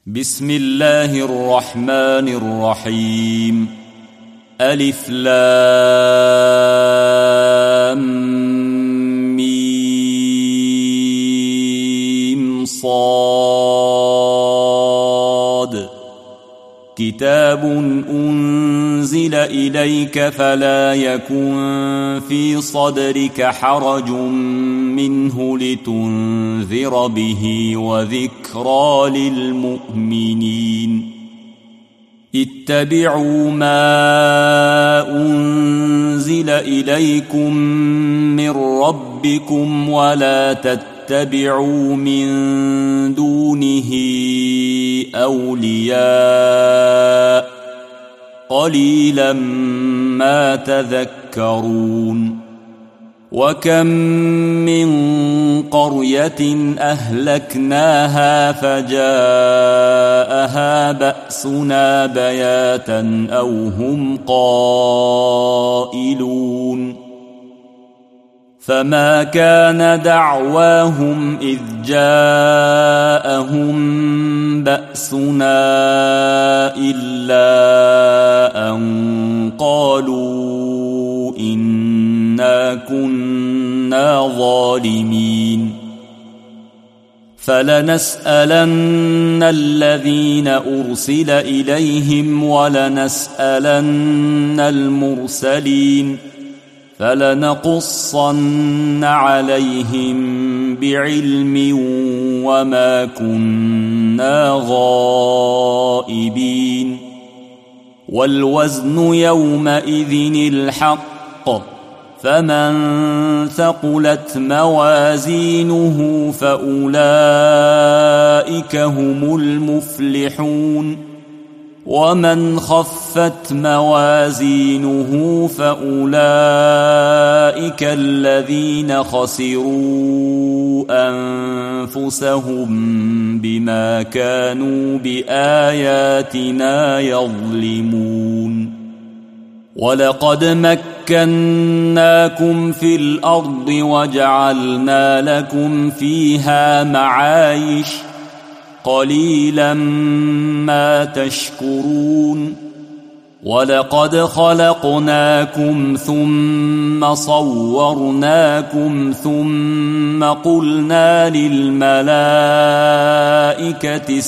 بسم الله الرحمن الرحيم. ألف لام ميم صاد. كتاب أنزل إليك فلا يكن في صدرك حرج منه لتنذر به وذكرى للمؤمنين. اتبعوا ما أنزل إليكم من ربكم ولا تتبعوا من دونه أولياء قليلا ما تذكرون. وكم من قرية أهلكناها فجاءها بأسنا بياتا أو هم قائلون. فما كان دعواهم إذ جاءهم بأسنا إلا أن قالوا إنا كنا ظالمين. فلنسألن الذين أرسل إليهم ولنسألن المرسلين فلنقصن عليهم بعلم وما كنا غائبين. والوزن يومئذ الحق فمن ثقلت موازينه فأولئك هم المفلحون. ومن خفت موازينه فأولئك الذين خسروا أنفسهم بما كانوا بآياتنا يظلمون. ولقد مكناكم في الأرض وجعلنا لكم فيها معايش قليلا ما تشكرون. ولقد خلقناكم ثم صورناكم ثم قلنا للملائكة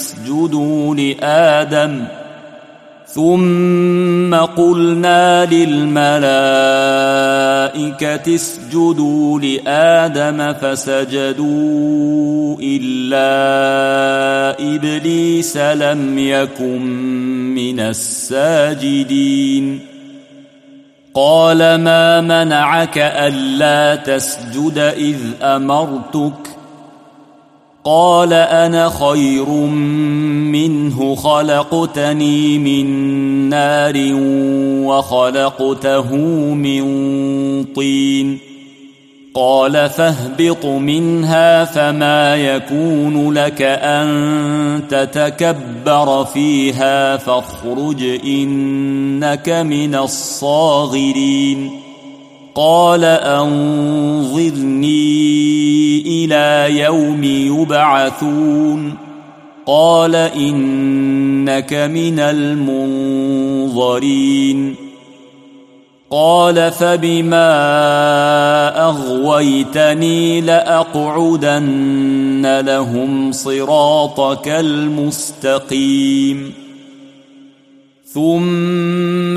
اسجدوا لآدم فسجدوا إلا إبليس لم يكن من الساجدين. قال ما منعك ألا تسجد إذ أمرتك؟ قال أنا خير منه خلقتني من نار وخلقته من طين. قال فاهبط منها فما يكون لك أن تتكبر فيها فاخرج إنك من الصاغرين. قال أنظرني إلى يوم يبعثون. قال إنك من المنظرين. قال فبما أغويتني لأقعدن لهم صراطك المستقيم ثم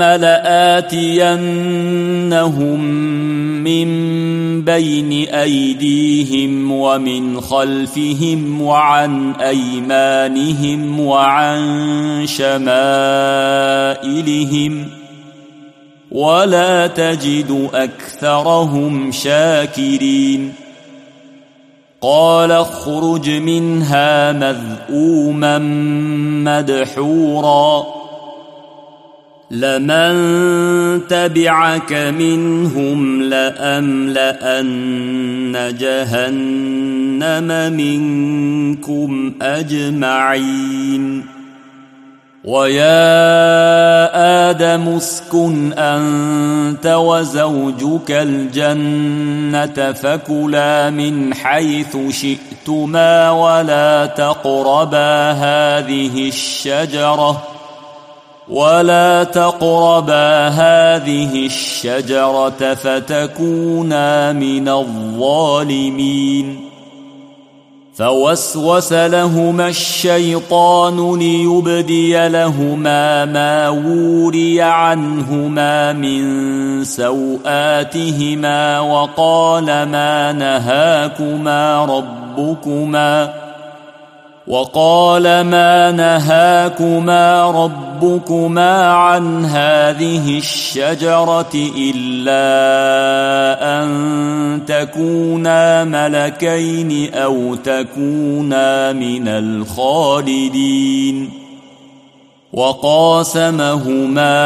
لآتينهم من بين أيديهم ومن خلفهم وعن أيمانهم وعن شمائلهم ولا تجد أكثرهم شاكرين. قال اخرج منها مذءوما مدحورا لمن تبعك منهم لأملأن جهنم منكم أجمعين. ويا آدم اسكن أنت وزوجك الجنة فكلا من حيث شئتما ولا تقربا هذه الشجرة فتكونا من الظالمين. فوسوس لهما الشيطان ليبدي لهما ما وري عنهما من سوآتهما وقال ما نهاكما ربكما عن هذه الشجرة إلا أن تكونا ملكين أو تكونا من الخالدين. وقاسمهما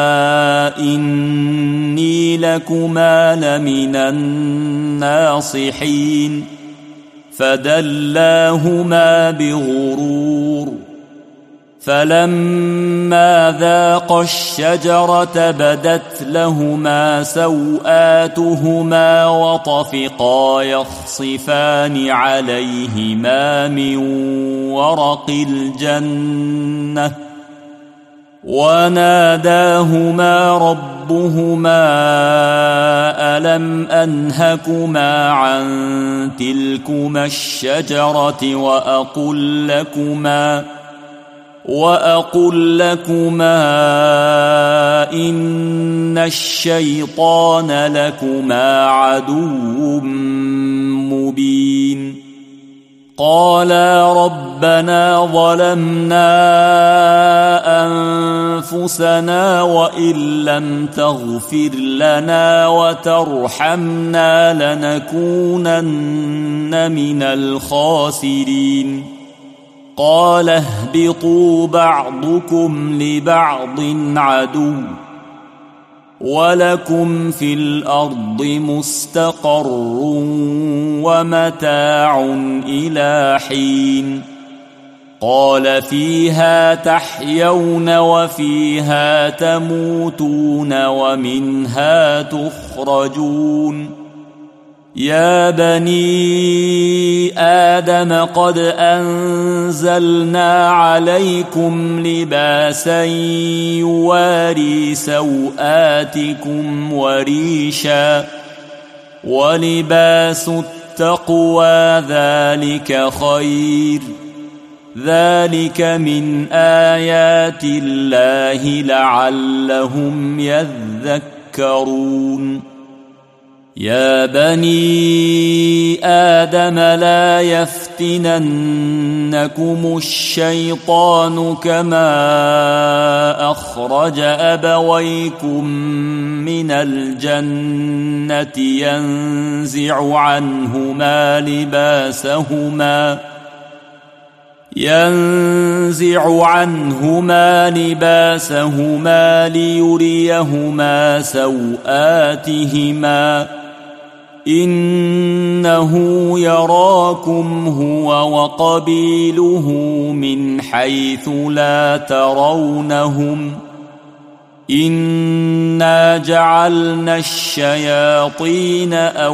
إني لكما لمن الناصحين فدلاهما بغرور. فلما ذاقا الشجرة بدت لهما سوآتهما وطفقا يخصفان عليهما من ورق الجنة وناداهما ربهما ألم أنهكما عن تلكما الشجرة وأقل لكما إن الشيطان لكما عدو مبين. قالا ربنا ظلمنا أنفسنا وإن لم تغفر لنا وترحمنا لنكونن من الخاسرين. قال اهبطوا بعضكم لبعض عدو ولكم في الأرض مستقر ومتاع إلى حين. قال فيها تحيون وفيها تموتون ومنها تخرجون. يا بني آدم قد أنزلنا عليكم لباسا يواري سوآتكم وريشا ولباس التقوى ذلك خير ذلك من آيات الله لعلهم يذكرون. يا بني آدم لا يفتننكم الشيطان كما أخرج أبويكم من الجنة ينزع عنهما لباسهما ليريهما سوآتهما إنه يراكم هو وقبيله من حيث لا ترونهم إنا جعلنا الشياطين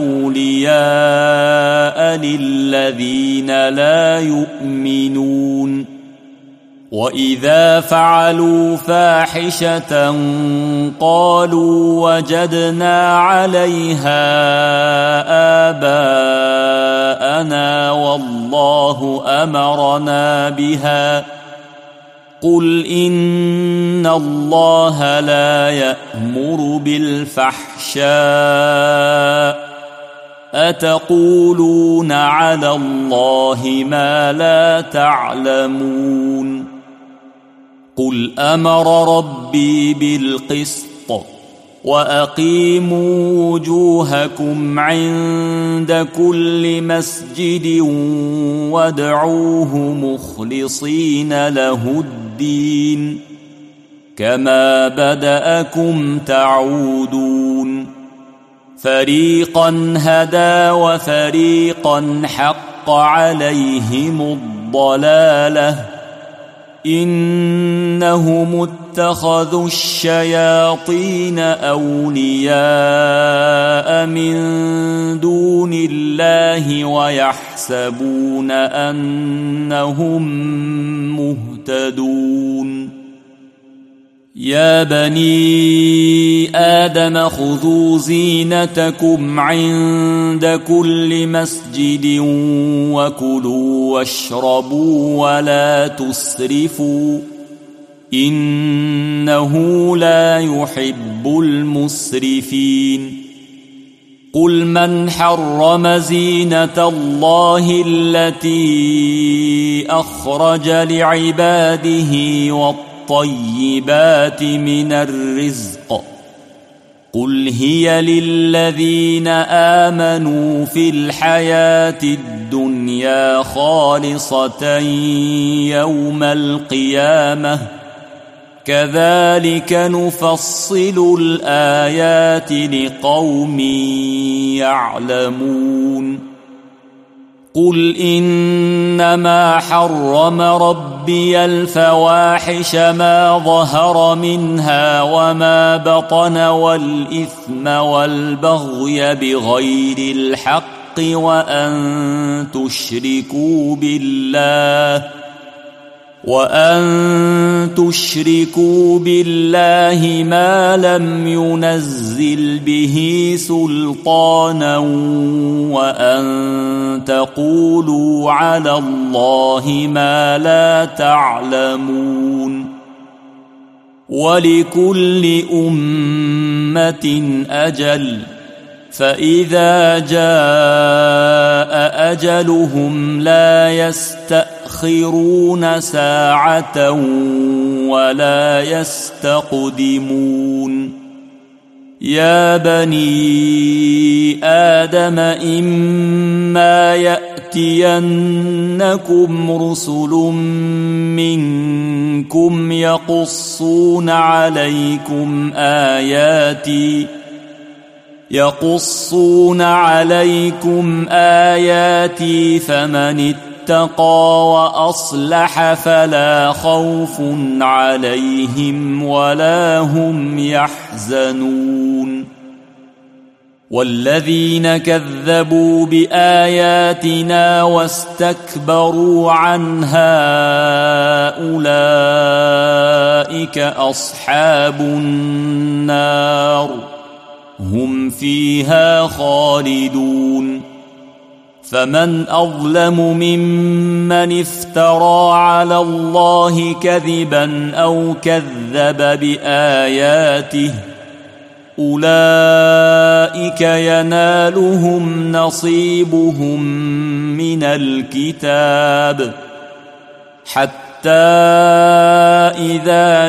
أولياء للذين لا يؤمنون. وإذا فعلوا فاحشة قالوا وجدنا عليها آباءنا والله أمرنا بها قل إن الله لا يأمر بالفحشاء أتقولون على الله ما لا تعلمون. قل أمر ربي بالقسط وأقيموا وجوهكم عند كل مسجد وادعوه مخلصين له الدين كما بدأكم تعودون. فريقا هدى وفريقا حق عليهم الضلالة إنهم إنهم اتخذوا الشياطين أولياء من دون الله ويحسبون أنهم مهتدون يا بني آدم خذوا زينتكم عند كل مسجد وكلوا واشربوا ولا تسرفوا إنه لا يحب المسرفين قل من حرم زينة الله التي أخرج لعباده والطيبات من الرزق قل هي للذين آمنوا في الحياة الدنيا خالصة يوم القيامة كذلك نفصل الآيات لقوم يعلمون قل إنما حرم ربي الفواحش ما ظهر منها وما بطن والإثم والبغي بغير الحق وأن تشركوا بالله ما لم ينزل به سلطانا وأن تقولوا على الله ما لا تعلمون ولكل أمة أجل فإذا جاء أجلهم لا يستأخرون ساعة ولا يستقدمون يا بني آدم إما يأتينكم رسل منكم يقصون عليكم آياتي فمن اتقى وأصلح فلا خوف عليهم ولا هم يحزنون والذين كذبوا بآياتنا واستكبروا عنها أولئك أصحاب النار هم فيها خالدون فمن أظلم ممن افترى على الله كذبا أو كذب بآياته أولئك ينالهم نصيبهم من الكتاب حتى إذا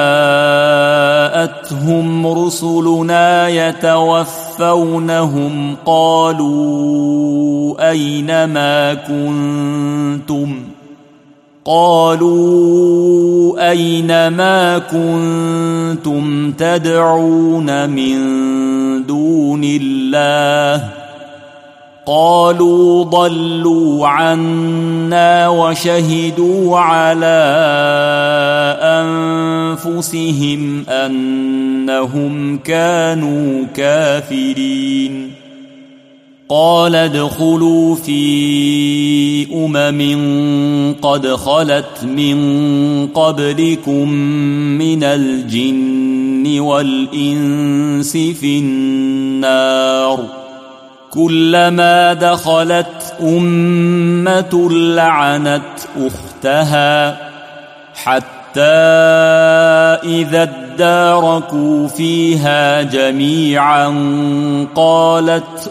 جاءتهم رسلنا يتوفونهم قالوا أين ما كنتم تدعون من دون الله قالوا ضلوا عنا وشهدوا على أنفسهم أنهم كانوا كافرين قال ادخلوا في قد خلت من قبلكم من الجن والإنس في النار كلما دخلت أمة لعنت أختها حتى إذا اداركوا فيها جميعا قالت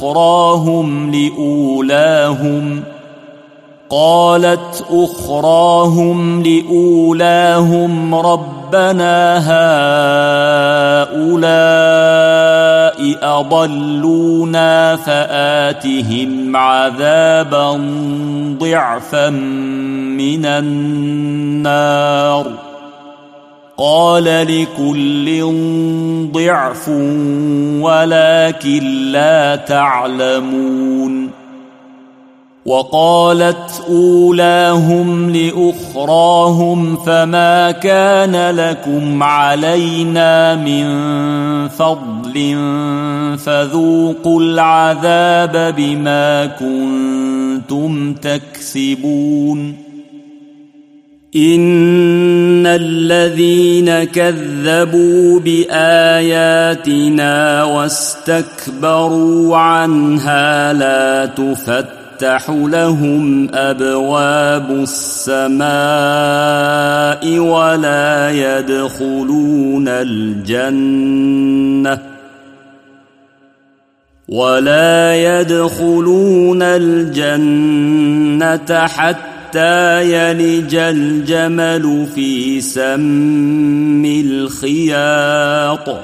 أخراهم لأولاهم ربنا هؤلاء أضلونا فآتهم عذابا ضعفا من النار قال لكل ضعف ولكن لا تعلمون وقالت أولاهم لأخراهم فما كان لكم علينا من فضل فذوقوا العذاب بما كنتم تكسبون إن الذين كذبوا بآياتنا واستكبروا عنها لا تفتح لهم أبواب السماء ولا يدخلون الجنة حتى يلج الجمل في سم الخياط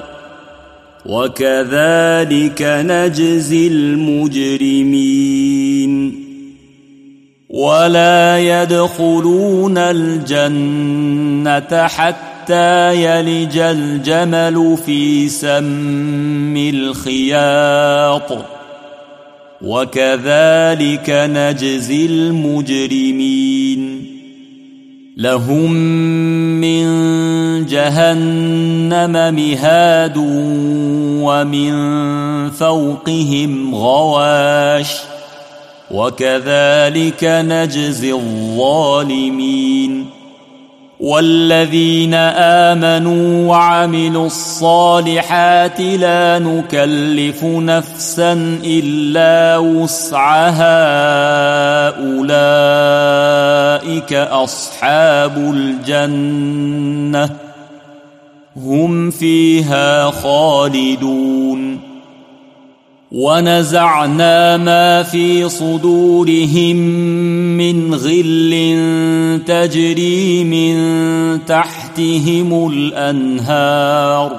وكذلك نجزي المجرمين ولا يدخلون الجنة حتى يلج الجمل في سم الخياط وكذلك نجزي المجرمين لهم من جهنم مهاد ومن فوقهم غواش وكذلك نجزي الظالمين والذين آمنوا وعملوا الصالحات لا نكلف نفسا إلا وسعها أولئك أصحاب الجنة هم فيها خالدون ونزعنا ما في صدورهم من غل تجري من تحتهم الأنهار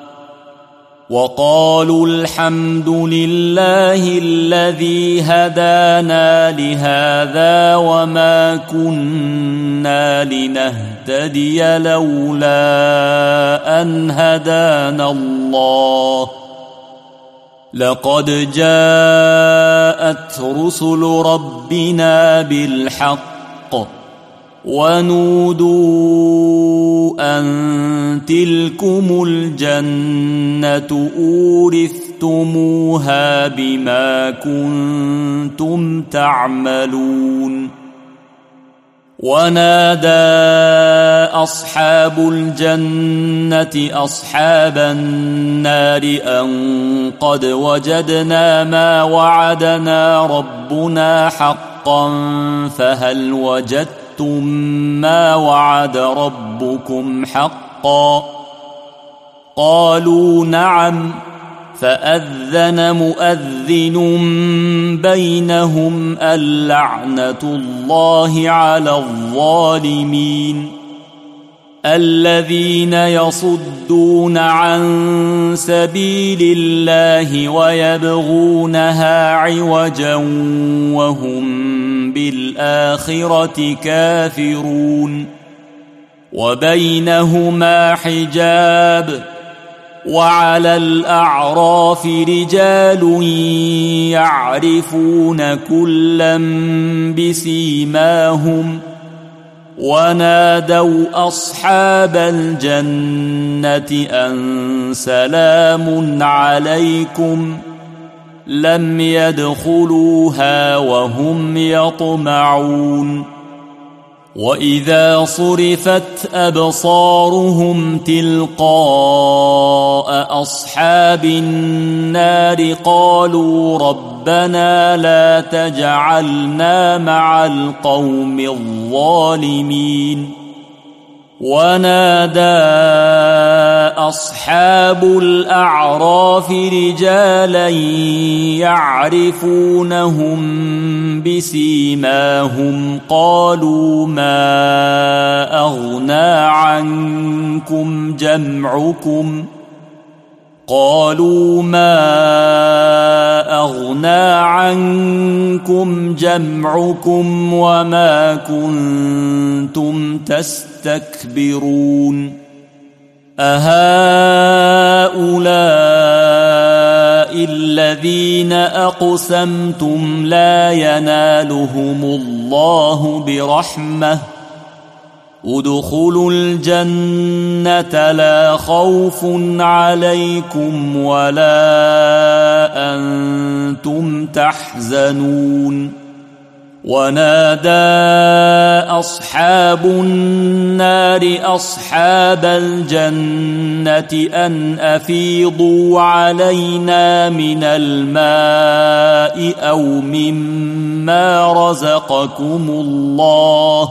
وقالوا الحمد لله الذي هدانا لهذا وما كنا لنهتدي لولا أن هدانا الله لقد جاءت رسل ربنا بالحق ونودوا أن تلكم الجنة أورثتموها بما كنتم تعملون ونادى أصحاب الجنة أصحاب النار أن قد وجدنا ما وعدنا ربنا حقا فهل وجدتم ما وعد ربكم حقا قالوا نعم فأذن مؤذن بينهم اللعنة الله على الظالمين الذين يصدون عن سبيل الله ويبغونها عوجا وهم بالآخرة كافرون وبينهما حجاب وعلى الأعراف رجال يعرفون كلا بسيماهم ونادوا أصحاب الجنة أن سلام عليكم لم يدخلوها وهم يطمعون وإذا صرفت أبصارهم تلقاء أصحاب النار قالوا ربنا لا تجعلنا مع القوم الظالمين ونادى أصحاب الأعراف رجالا يعرفونهم بسيماهم قالوا ما أغنى عنكم جمعكم وما كنتم تستكبرون أهؤلاء الذين أقسمتم لا ينالهم الله برحمة ادخلوا الجنة لا خوف عليكم ولا أنتم تحزنون ونادى أصحاب النار أصحاب الجنة أن أفيضوا علينا من الماء أو مما رزقكم الله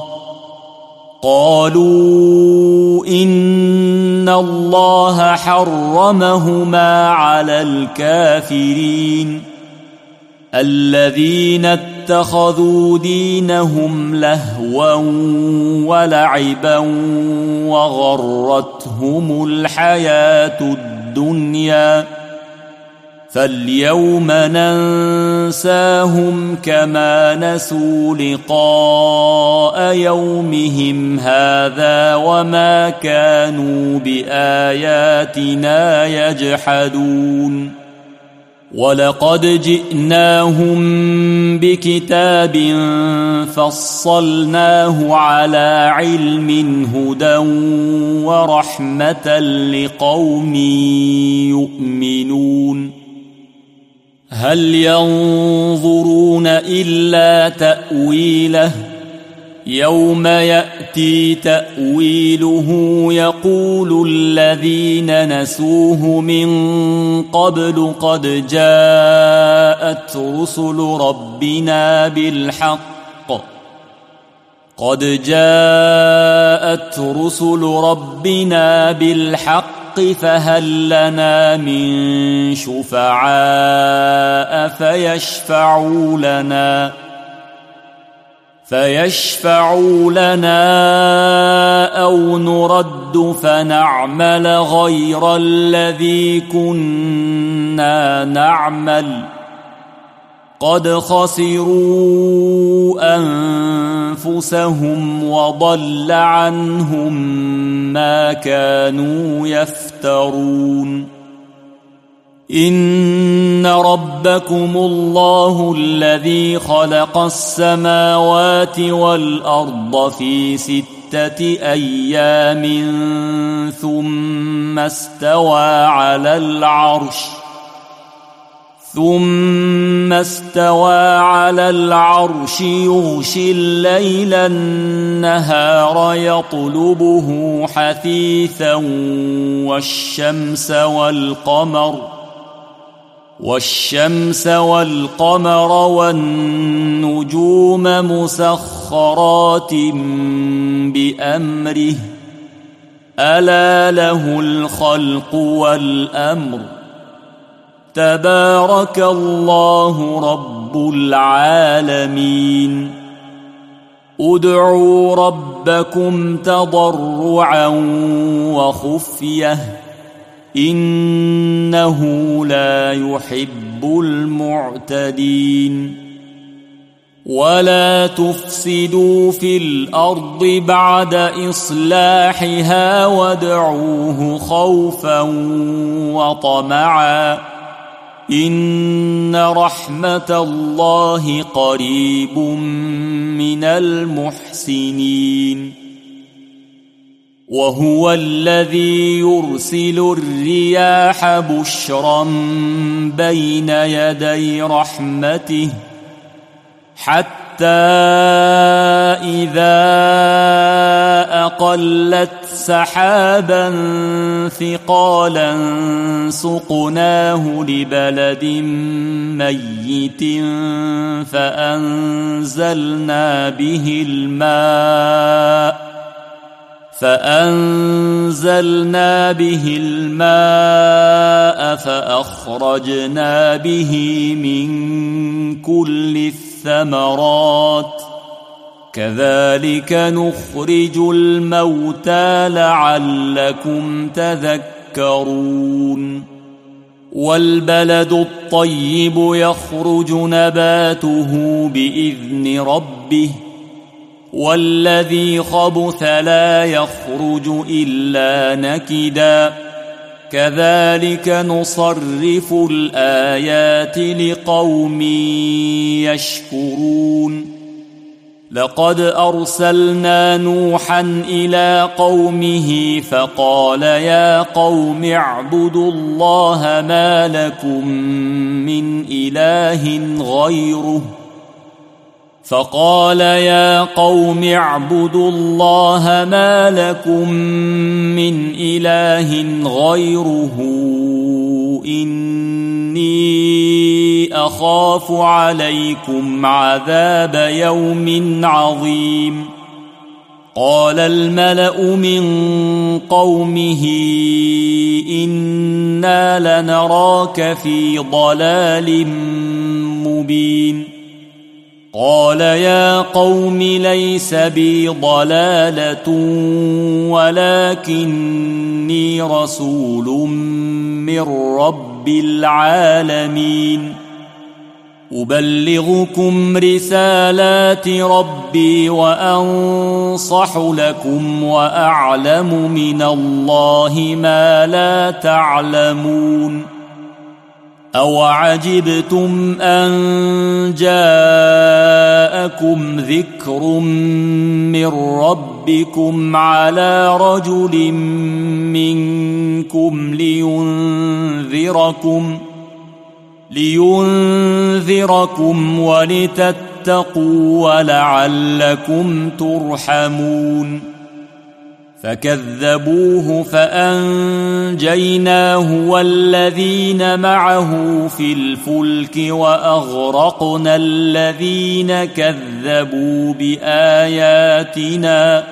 قالوا إن الله حرمهما على الكافرين الذين اتخذوا دينهم لهوا ولعبا وغرتهم الحياة الدنيا فاليوم ننساهم كما نسوا لقاء يومهم هذا وما كانوا بآياتنا يجحدون ولقد جئناهم بكتاب فصلناه على علم هدى ورحمة لقوم يؤمنون هل ينظرون إلا تأويله يوم يأتي تأويله يقول الذين نسوه من قبل قد جاءت رسل ربنا بالحق فهل لنا من شفعاء فيشفعوا لنا أو نرد فنعمل غير الذي كنا نعمل قد خسروا أنفسهم وضل عنهم ما كانوا يفترون إن ربكم الله الذي خلق السماوات والأرض في 6 أيام ثم استوى على العرش يغشي الليل النهار يطلبه حثيثا والشمس والقمر والنجوم مسخرات بأمره ألا له الخلق والأمر تبارك الله رب العالمين ادعوا ربكم تضرعا وخفية إنه لا يحب المعتدين ولا تفسدوا في الأرض بعد إصلاحها وادعوه خوفا وطمعا إن رحمة الله قريب من المحسنين وهو الذي يرسل الرياح بشرا بين يدي رحمته حتى إذا أقلت سحابا ثقالا سقناه لبلد ميت فأنزلنا به الماء فأخرجنا به من كل الثمرات كذلك نخرج الموتى لعلكم تذكرون والبلد الطيب يخرج نباته بإذن ربه والذي خبث لا يخرج إلا نكدا كذلك نصرف الآيات لقوم يشكرون لقد أرسلنا نوحا إلى قومه فقال يا قوم اعبدوا الله ما لكم من إله غيره إني أخاف عليكم عذاب يوم عظيم قال الملأ من قومه إنا لنراك في ضلال مبين قال يا قوم ليس بي ضلالة ولكني رسول من رب العالمين أبلغكم رسالات ربي وأنصح لكم وأعلم من الله ما لا تعلمون أوعجبتم أن جاءكم ذكر من ربكم على رجل منكم لينذركم ولتتقوا ولعلكم ترحمون فكذبوه فأنجيناه والذين معه في الفلك وأغرقنا الذين كذبوا بآياتنا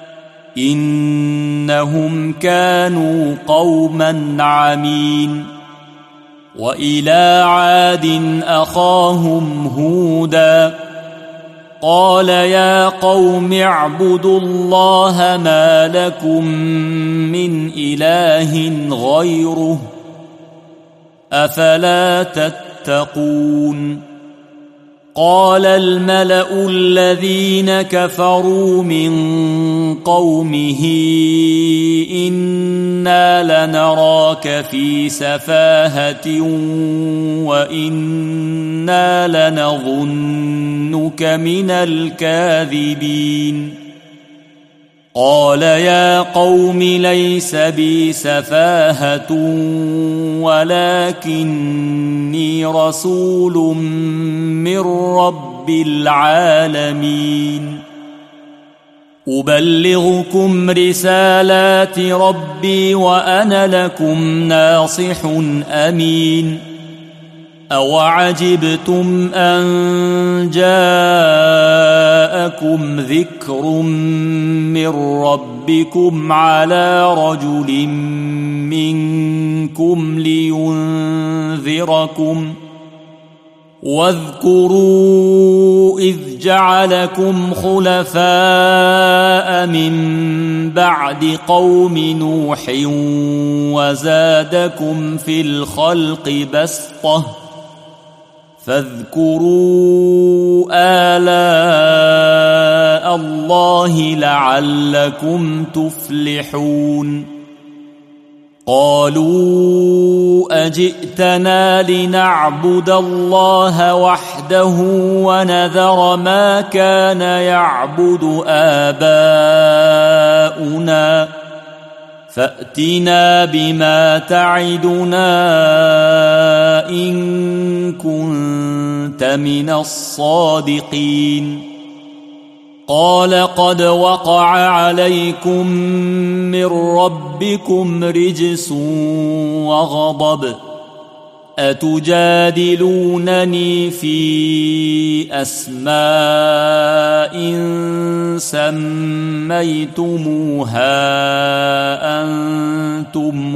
إنهم كانوا قوما عمين وإلى عاد أخاهم هودا قال يا قوم اعبدوا الله ما لكم من إله غيره أفلا تتقون قال الملأ الذين كفروا من قومه إنا لنراك في سفاهة وإنا لنظنك من الكاذبين قال يا قوم ليس بي سفاهة ولكني رسول من رب العالمين أبلغكم رسالات ربي وأنا لكم ناصح أمين أوعجبتم أن جاءكم ذكر من ربكم على رجل منكم لينذركم واذكروا إذ جعلكم خلفاء من بعد قوم نوح وزادكم في الخلق بسطة فاذكروا آلاء الله لعلكم تفلحون قالوا أجئتنا لنعبد الله وحده ونذر ما كان يعبد آباؤنا فأتنا بما تعدنا إن كنت من الصادقين قال قد وقع عليكم من ربكم رجس وغضب أتجادلونني في أسماء سميتموها أنتم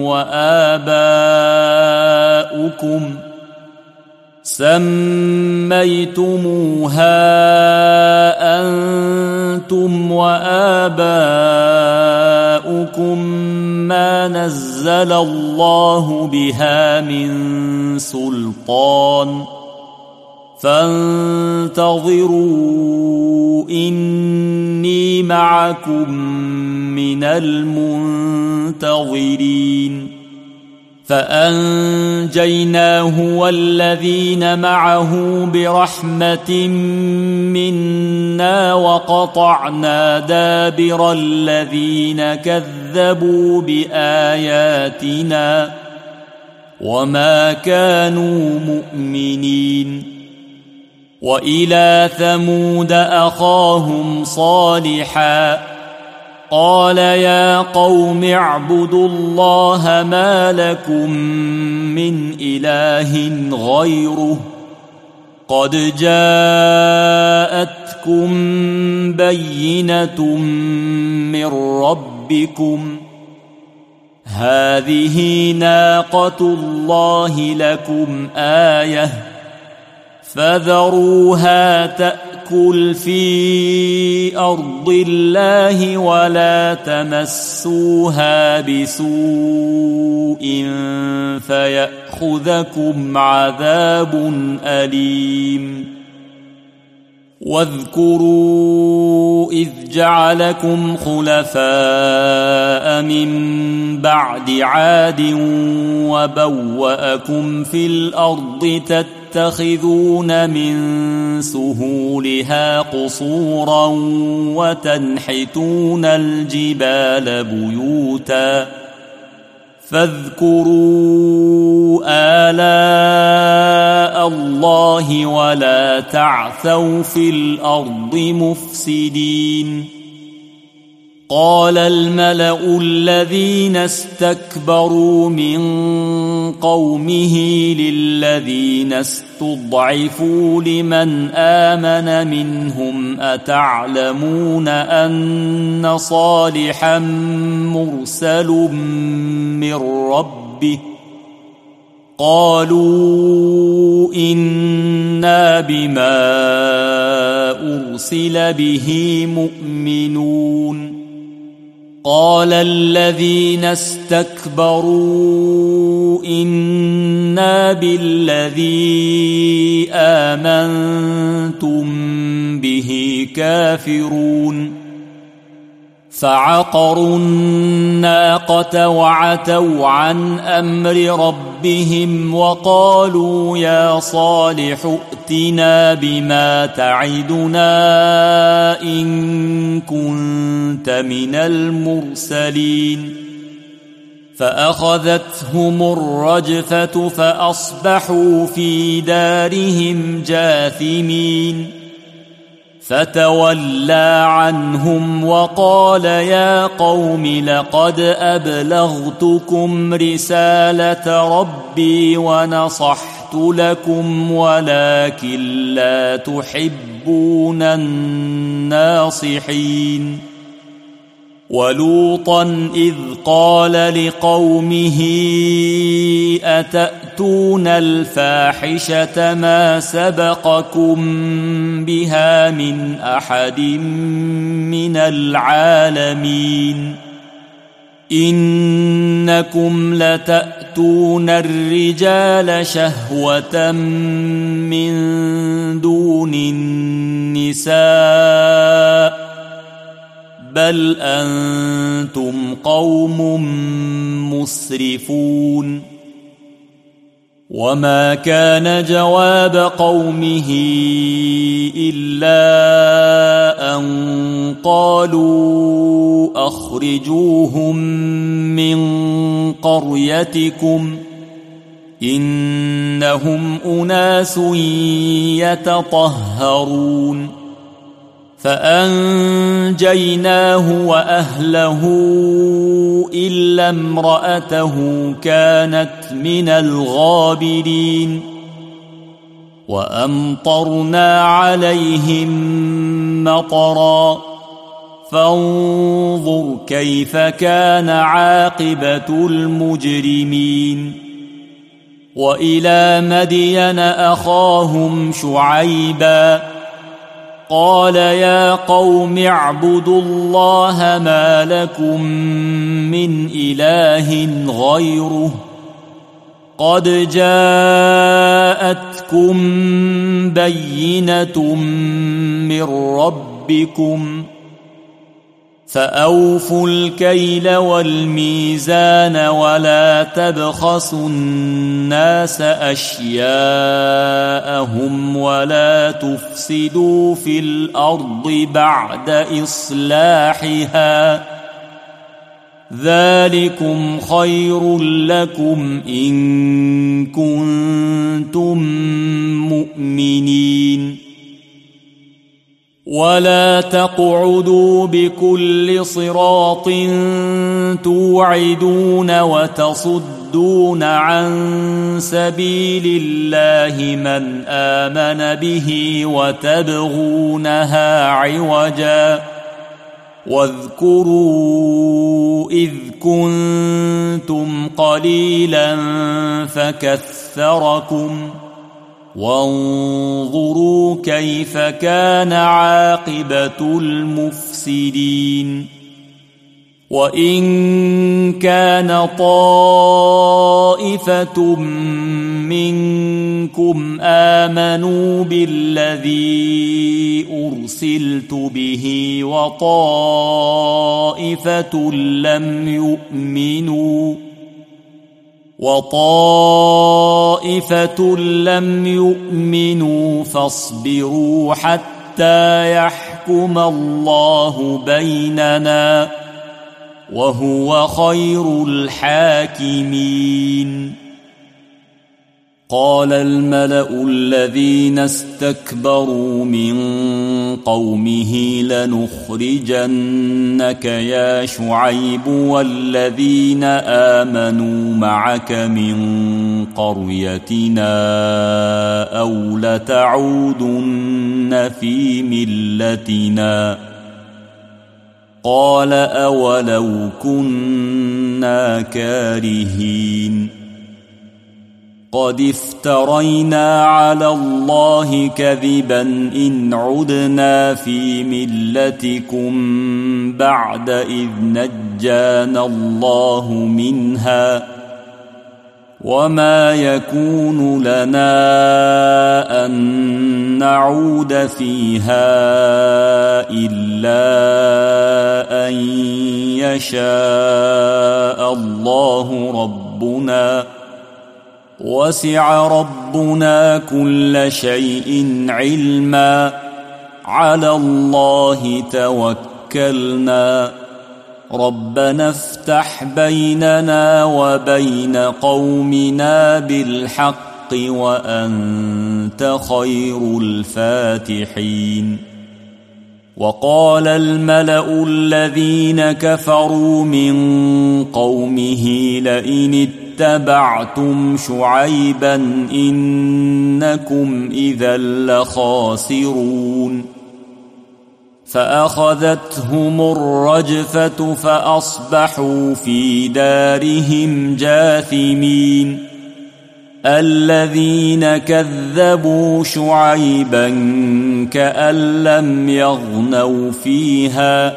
وآباؤكم ما نزل الله بها من سلطان فانتظروا إني معكم من المنتظرين فأنجيناه والذين معه برحمة منا وقطعنا دابر الذين كذبوا بآياتنا وما كانوا مؤمنين. وإلى ثمود أخاهم صالحا قال يا قوم اعبدوا الله ما لكم من إله غيره قد جاءتكم بينة من ربكم هذه ناقة الله لكم آية فذروها تأكل في أرض الله ولا تمسوها بسوء فيأخذكم عذاب أليم. واذكروا إذ جعلكم خلفاء من بعد عاد وبوأكم في الأرض تتخذون من سهولها قصورا وتنحتون الجبال بيوتا فاذكروا آلاء الله ولا تعثوا في الأرض مفسدين. قال الملأ الذين استكبروا من قومه للذين استضعفوا لمن آمن منهم أتعلمون أن صالحا مرسل من ربه قالوا إنا بما أرسل به مؤمنون. قال الذين استكبروا إنا بالذي آمنتم به كافرون. فعقروا الناقة وعتوا عن أمر ربهم وقالوا يا صالح ائتنا بما تعدنا إن كنت من المرسلين. فأخذتهم الرجفة فأصبحوا في دارهم جاثمين. فتولى عنهم وقال يا قوم لقد أبلغتكم رسالة ربي ونصحت لكم ولكن لا تحبون الناصحين. ولوطا إذ قال لقومه أتأتون الفاحشة ما سبقكم بها من أحد من العالمين إنكم لتأتون الرجال شهوة من دون النساء بل أنتم قوم مسرفون. وما كان جواب قومه إلا أن قالوا أخرجوهم من قريتكم إنهم أناس يتطهرون. فأنجيناه وأهله إلا امرأته كانت من الغابرين. وأمطرنا عليهم مطرا فانظر كيف كان عاقبة المجرمين. وإلى مدين أخاهم شعيبا قال يا قوم اعبدوا الله ما لكم من إله غيره قد جاءتكم بينة من ربكم فأوفوا الكيل والميزان ولا تبخسوا الناس أشياءهم ولا تفسدوا في الأرض بعد إصلاحها ذلكم خير لكم إن كنتم مؤمنين ولا تقعدوا بكل صراط توعدون وتصدون عن سبيل الله من آمن به وتبغونها عوجا واذكروا إذ كنتم قليلا فكثركم وانظروا كيف كان عاقبة المفسدين وإن كان طائفة منكم آمنوا بالذي أرسلت به وطائفة لم يؤمنوا فاصبروا حتى يحكم الله بيننا وهو خير الحاكمين قال الملأ الذين استكبروا من قومه لنخرجنك يا شعيب والذين آمنوا معك من قريتنا أو لتعودن في ملتنا قال أولو كنا كارهين قد افترينا على الله كذبا إن عدنا في ملتكم بعد إذ نجانا الله منها وما يكون لنا أن نعود فيها إلا أن يشاء الله ربنا وسع ربنا كل شيء علما على الله توكلنا ربنا افتح بيننا وبين قومنا بالحق وأنت خير الفاتحين وقال الملأ الذين كفروا من قومه لئن اتبعتم شعيبا إنكم إذا لخاسرون فأخذتهم الرجفة فأصبحوا في دارهم جاثمين الذين كذبوا شعيبا كأن لم يغنوا فيها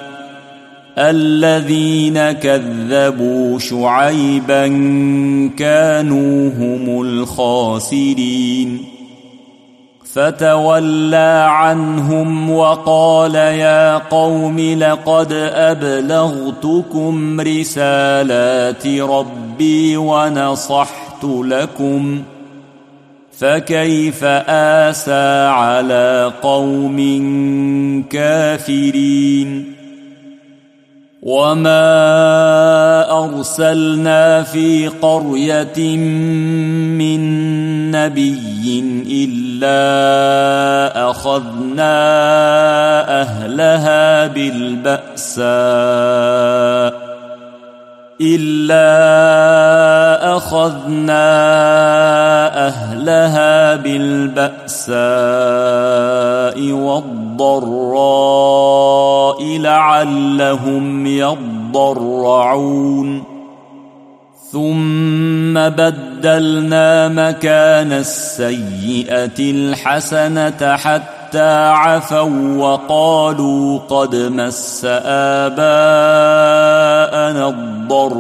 الذين كذبوا شعيبا كانوا هم الخاسرين فتولى عنهم وقال يا قوم لقد أبلغتكم رسالات ربي ونصحت لكم فكيف آسى على قوم كافرين وما أرسلنا في قرية من نبي إلا أخذنا أهلها بالبأساء والضراء لعلهم يضرعون ثم بدلنا مكان السيئة الحسنة حتى عفوا وقالوا قد مس آباءنا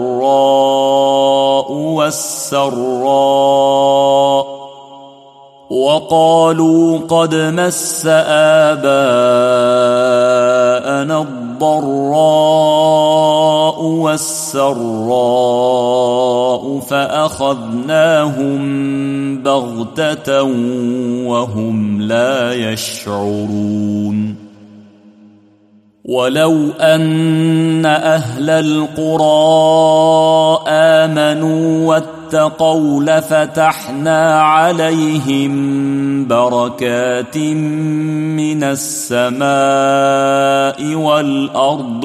الضراء وقالوا قد مس آباءنا الضراء والسراء فأخذناهم بغتة وهم لا يشعرون ولو أن أهل القرى آمنوا واتقوا لفتحنا عليهم بركات من السماء والأرض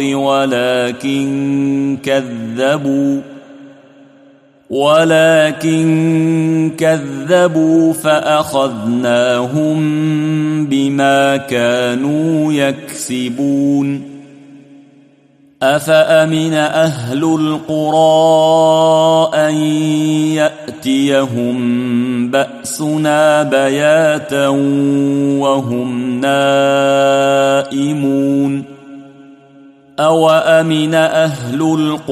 ولكن كذبوا فأخذناهم بما كانوا يكسبون أفأمن أهل القرى أن يأتيهم بأسنا بياتا وهم نائمون أوأمن أهل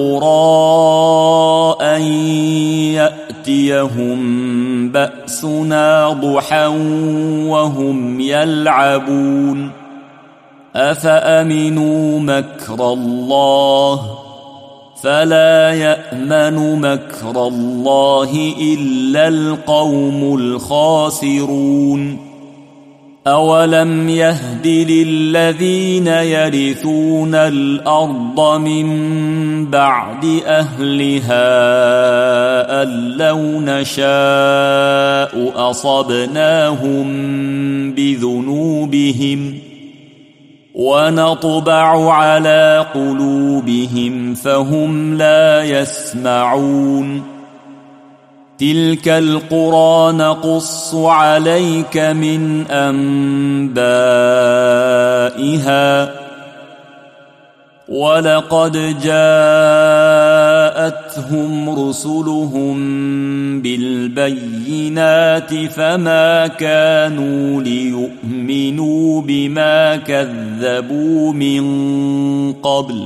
القرى أن يأتيهم بأسنا ضحى وهم يلعبون أفأمنوا مكر الله فلا يأمن مكر الله إلا القوم الخاسرون أولم يهد للذين يرثون الأرض من بعد أهلها أن لو نشاء أصبناهم بذنوبهم ونطبع على قلوبهم فهم لا يسمعون تلك القرى نقص عليك من أنبائها ولقد جاءتهم رسلهم بالبينات فما كانوا ليؤمنوا بما كذبوا من قبل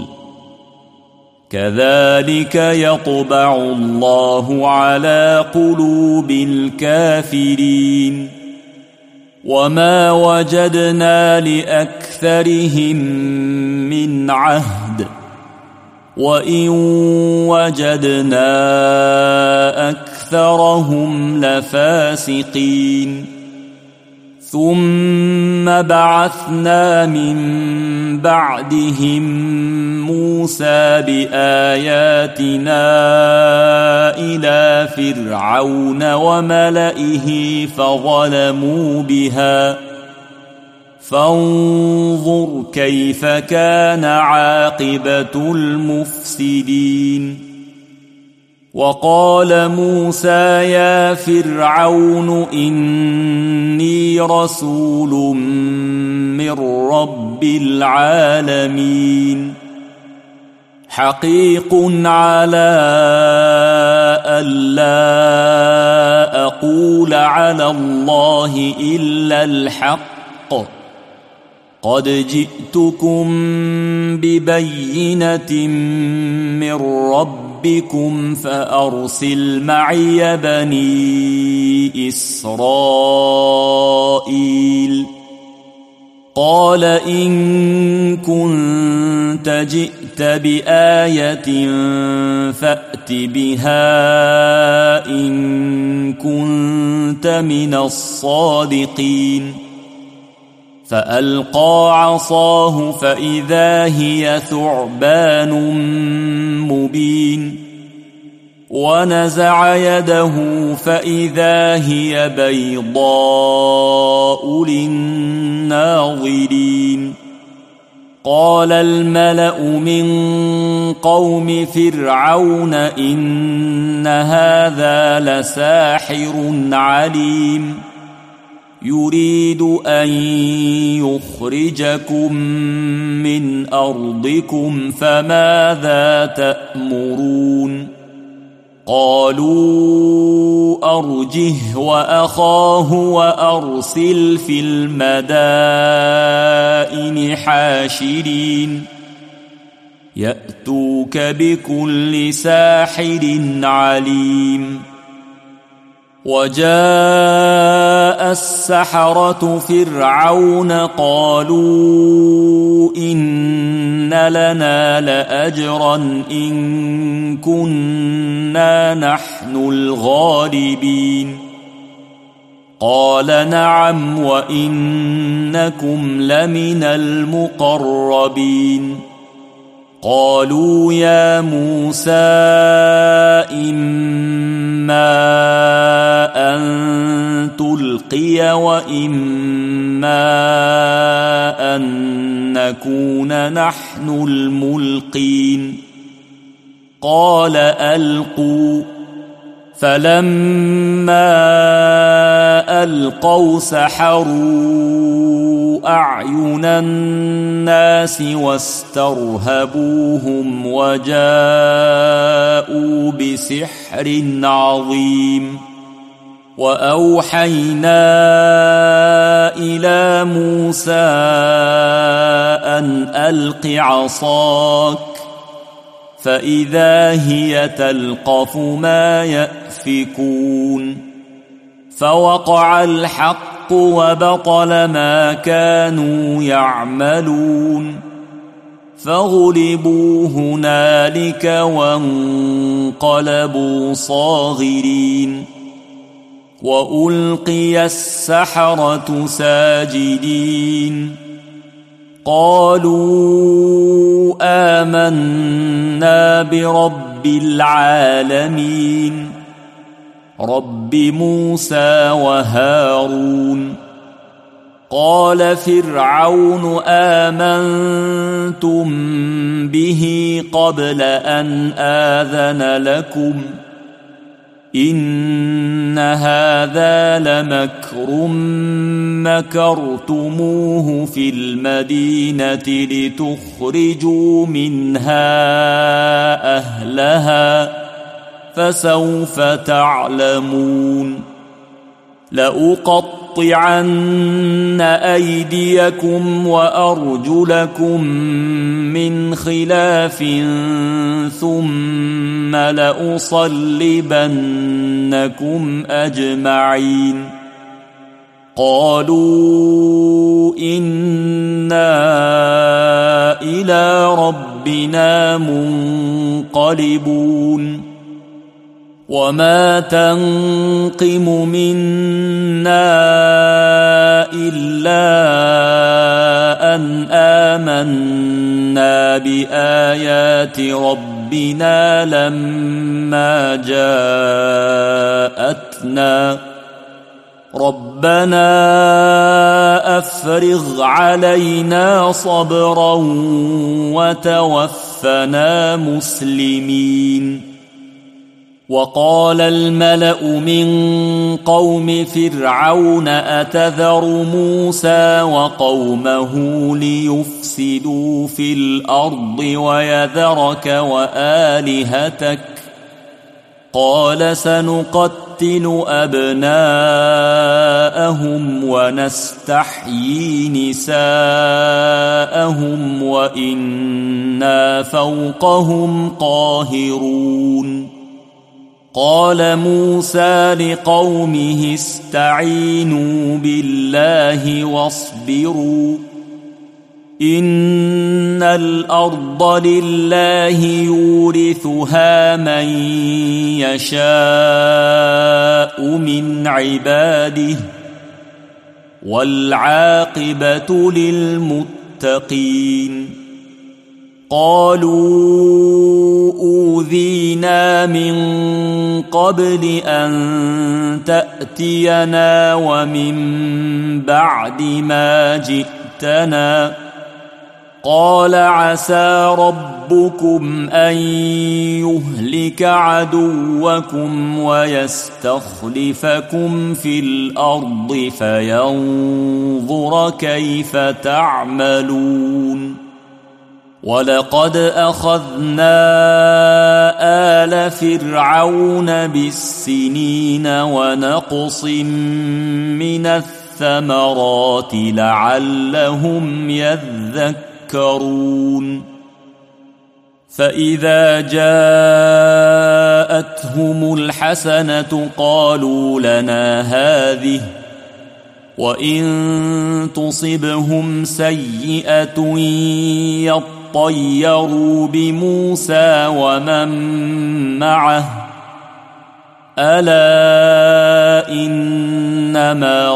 كذلك يطبع الله على قلوب الكافرين وما وجدنا لأكثرهم من عهد وإن وجدنا أكثرهم لفاسقين ثم بعثنا من بعدهم موسى بآياتنا إلى فرعون وملئه فظلموا بها فانظر كيف كان عاقبة المفسدين وقال موسى يا فرعون إني رسول من رب العالمين حقيق على ألا أقول على الله إلا الحق قد جئتكم ببينة من ربكم فأرسل معي بني إسرائيل قال إن كنت جئت بآية فأت بها إن كنت من الصادقين فألقى عصاه فإذا هي ثعبان مبين ونزع يده فإذا هي بيضاء للناظرين قال الملأ من قوم فرعون إن هذا لساحر عليم يريد أن يخرجكم من أرضكم فماذا تأمرون قالوا أرجه وأخاه وأرسل في المدائن حاشرين يأتوك بكل ساحر عليم وجاء السحرة فرعون قالوا إن لنا لأجرا إن كنا نحن الغالبين قال نعم وإنكم لمن المقربين قالوا يا موسى إما أن تلقي وإما أن نكون نحن الملقين قال ألقوا فلما ألقوا سحروا أعين الناس واسترهبوهم وجاءوا بسحر عظيم وأوحينا إلى موسى أن ألق عصاك فإذا هي تلقف ما يأفكون فوقع الحق وبطل ما كانوا يعملون فغلبوا هنالك وانقلبوا صاغرين وألقي السحرة ساجدين قالوا آمنا برب العالمين رب موسى وهارون قال فرعون آمنتم به قبل أن آذن لكم إن هذا لمكر مكرتموه في المدينة لتخرجوا منها أهلها فسوف تعلمون لأقطعن أيديكم وأرجلكم من خلاف ثم لأصلبنكم أجمعين قالوا إنا إلى ربنا منقلبون وما تنقم منا إلا أن آمنا بآيات ربنا لما جاءتنا ربنا أفرغ علينا صبرا وتوفنا مسلمين وقال الملأ من قوم فرعون أتذر موسى وقومه ليفسدوا في الأرض ويذرك وآلهتك قال سنقتل أبناءهم ونستحيي نساءهم وإنا فوقهم قاهرون قال موسى لقومه استعينوا بالله واصبروا إن الأرض لله يورثها من يشاء من عباده والعاقبة للمتقين قالوا أوذينا من قبل أن تأتينا ومن بعد ما جئتنا قال عسى ربكم أن يهلك عدوكم ويستخلفكم في الأرض فينظر كيف تعملون ولقد أخذنا آل فرعون بالسنين ونقص من الثمرات لعلهم يذكرون فإذا جاءتهم أصابتهم الحسنة قالوا لنا هذه وإن تصبهم سيئة يطيروا بموسى ومن معه ألا إنما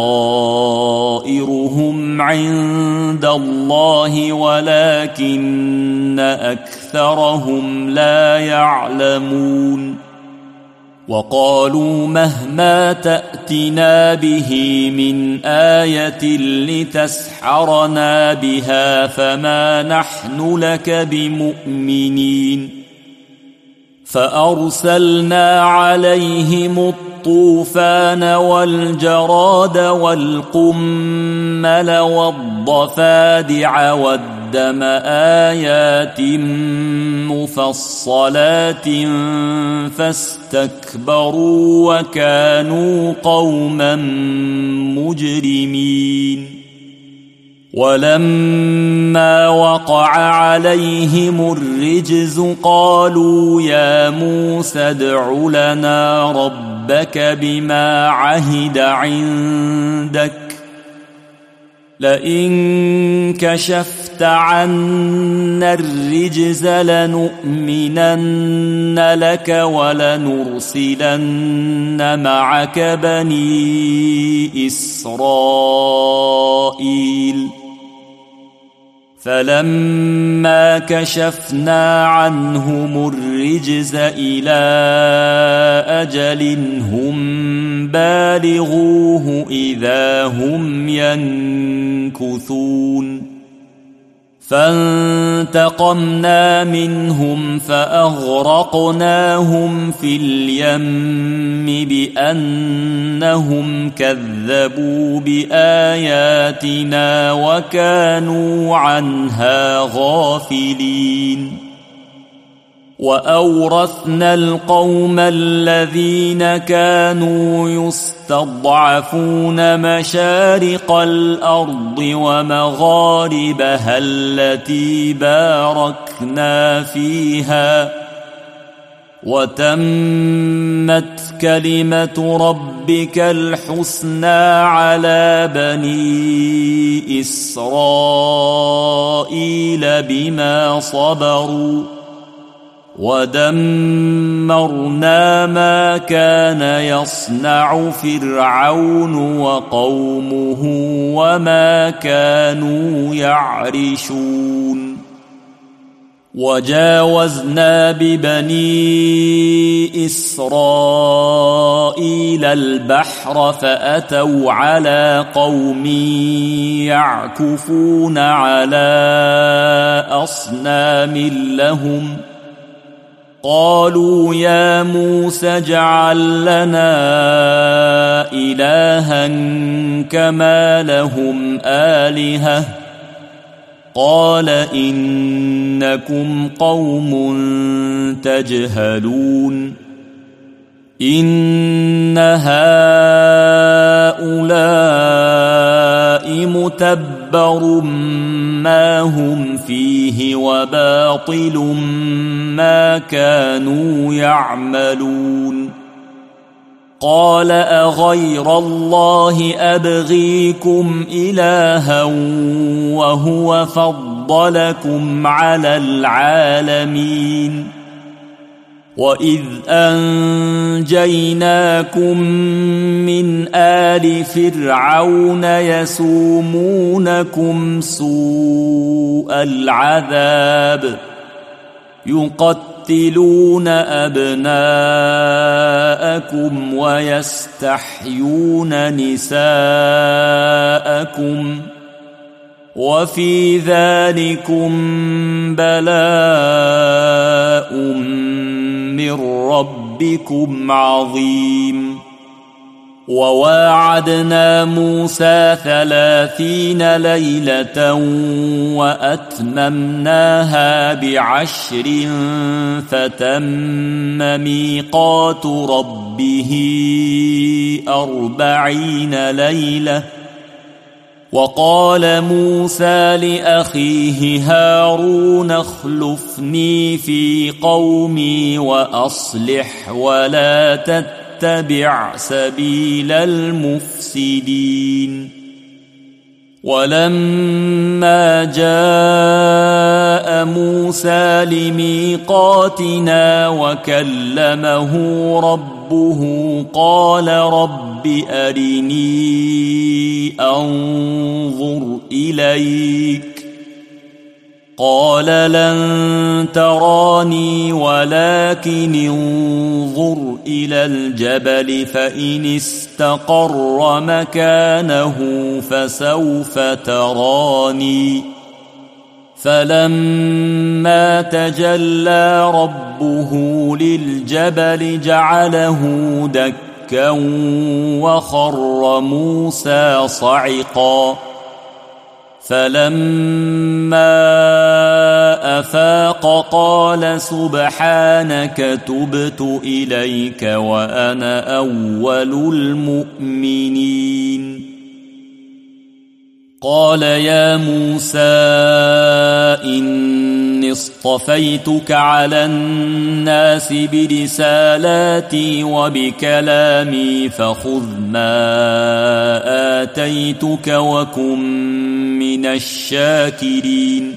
طائرهم عند الله ولكن أكثرهم لا يعلمون وقالوا مهما تأتنا به من آية لتسحرنا بها فما نحن لك بمؤمنين فأرسلنا عليهم الطوفان والجراد والقمل والضفادع والدم آيات مفصلات فاستكبروا وكانوا قوما مجرمين ولما وقع عليهم الرجز قالوا يا موسى ادع لنا ربك بما عهد عندك لئن كشفت عنا الرجز لنؤمنن لك ولنرسلن معك بني إسرائيل فلما كشفنا عنهم الرجز إلى أجل هم بالغوه إذا هم ينكثون فانتقمنا منهم فأغرقناهم في اليم بأنهم كذبوا بآياتنا وكانوا عنها غافلين وأورثنا القوم الذين كانوا يستضعفون مشارق الأرض ومغاربها التي باركنا فيها وتمت كلمة ربك الحسنى على بني إسرائيل بما صبروا ودمرنا ما كان يصنع فرعون وقومه وما كانوا يعرشون وجاوزنا ببني إسرائيل البحر فأتوا على قوم يعكفون على أصنام لهم قالوا يا موسى اجعل لنا إلها كما لهم آلهة قال إنكم قوم تجهلون إن هؤلاء متبر ما هم فيه وباطل ما كانوا يعملون قال أغير الله أبغيكم إلها وهو فضلكم على العالمين وإذ أنجيناكم من آل فرعون يسومونكم سوء العذاب يقتلون أبناءكم ويستحيون نساءكم وفي ذلكم بلاء من ربكم عظيم وواعدنا موسى 30 ليلة وأتممناها ب10 فتم ميقات ربه 40 ليلة وقال موسى لأخيه هارون اخلفني في قومي وأصلح ولا تتبع سبيل المفسدين ولما جاء موسى لميقاتنا وكلمه ربه قال رب أرني أنظر إليك قال لن تراني ولكن انظر إلى الجبل فإن استقر مكانه فسوف تراني فلما تجلى ربه للجبل جعله دكا وخر موسى صعقا فلما أفاق قال سبحانك تبت إليك وأنا أول المؤمنين قال يا موسى إني اصطفيتك على الناس برسالاتي وبكلامي فخذ ما آتيتك وكن من الشاكرين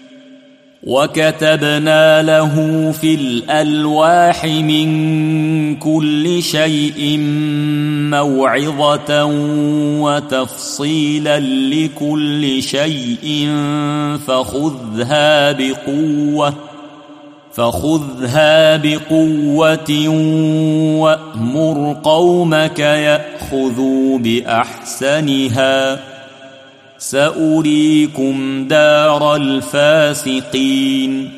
وكتبنا له في الألواح من كل شيء موعظة وتفصيلا لكل شيء فخذها بقوة وأمر قومك يأخذوا بأحسنها سأريكم دار الفاسقين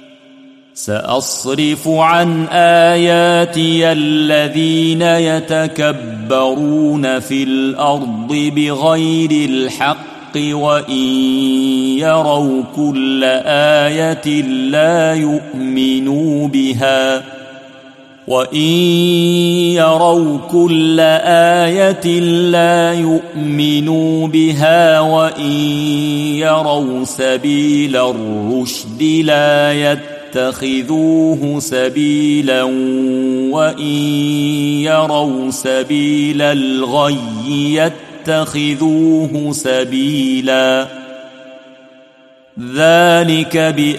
سأصرف عن آياتي الذين يتكبرون في الأرض بغير الحق وإن يروا كل آية لا يؤمنوا بها وإن يروا سبيل الرشد لا يتخذوه سبيلا وإن يروا سبيل الغي يتخذوه سبيلا ذلك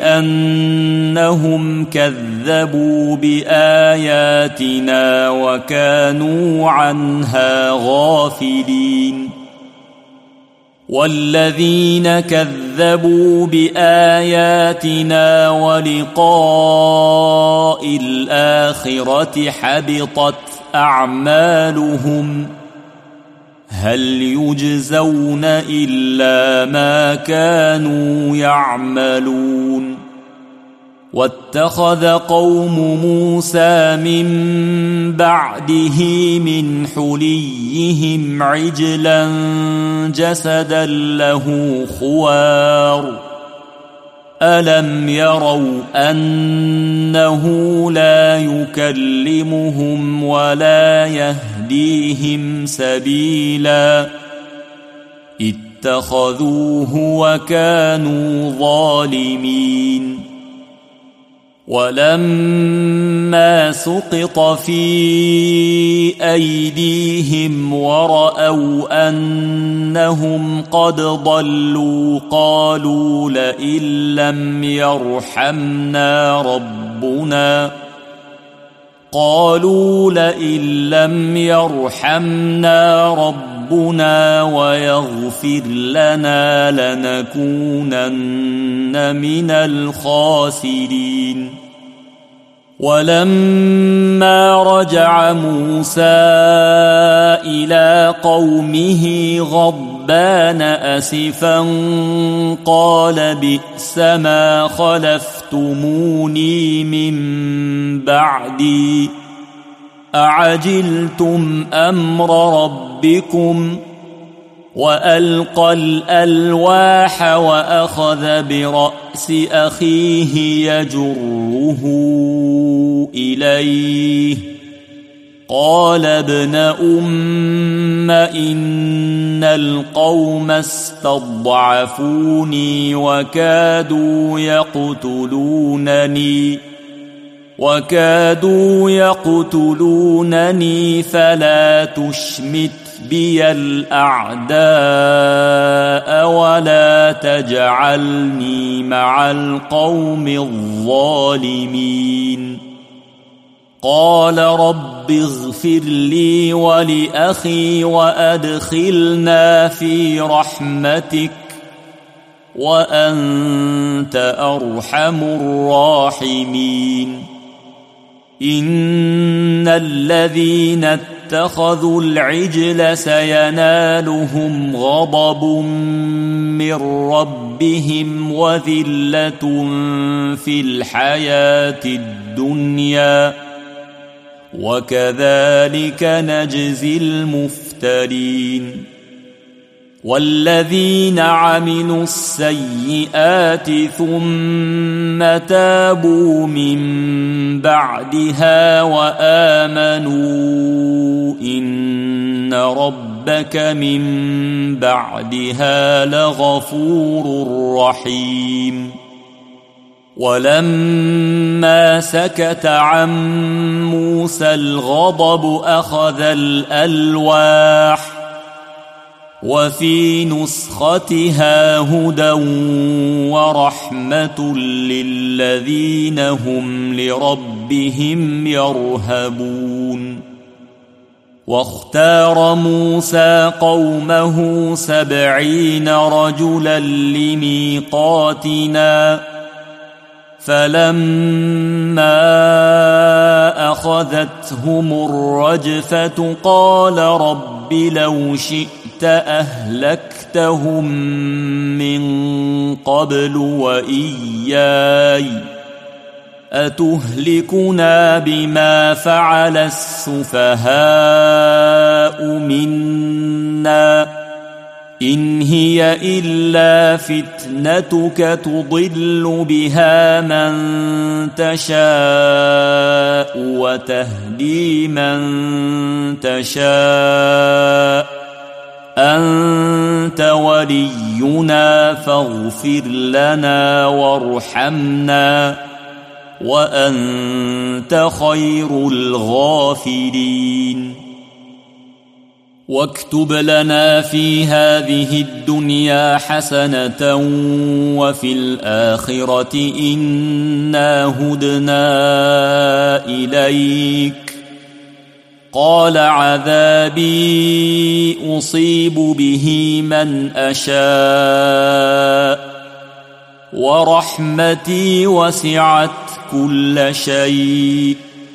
بأنهم كذبوا بآياتنا وكانوا عنها غافلين والذين كذبوا بآياتنا ولقاء الآخرة حبطت أعمالهم هل يجزون إلا ما كانوا يعملون واتخذ قوم موسى من بعده من حليهم عجلا جسدا له خوار ألم يروا أنه لا يكلمهم ولا يهديهم سبيلا اتخذوه وكانوا ظالمين ولما سقط في أيديهم ورأوا أنهم قد ضلوا قالوا لئن لم يرحمنا ربنا ويغفر لنا لنكونن من الخاسرين ولما رجع موسى إلى قومه غضبان أسفا قال بئس ما خلفتموني من بعدي أعجلتم أمر ربكم وألقى الألواح وأخذ برأس أخيه يجره إليه قال ابن إن القوم استضعفوني وكادوا يقتلونني فلا تشمت بي الأعداء ولا تجعلني مع القوم الظالمين. قال رب اغفر لي ولأخي وأدخلنا في رحمتك وأنت أرحم الراحمين. إن الذين اتخذوا العجل سينالهم غضب من ربهم وذلة في الحياة الدنيا وكذلك نجزي المفترين. والذين عملوا السيئات ثم تابوا من بعدها وآمنوا إن ربك من بعدها لغفور رحيم. ولما سكت عن موسى الغضب أخذ الألواح وفي نسختها هدى ورحمة للذين هم لربهم يرهبون. واختار موسى قومه 70 رجلا لميقاتنا فلما أخذتهم الرجفة قال رب لو شئت أهلكتهم من قبل وإياي أتهلكنا بما فعل السفهاء منا إن هي إلا فتنتك تضل بها من تشاء وتهدي من تشاء أنت ولينا فاغفر لنا وارحمنا وأنت خير الغافرين. واكتب لنا في هذه الدنيا حسنة وفي الآخرة إنا هدنا إليك. قال عذابي أصيب به من أشاء ورحمتي وسعت كل شيء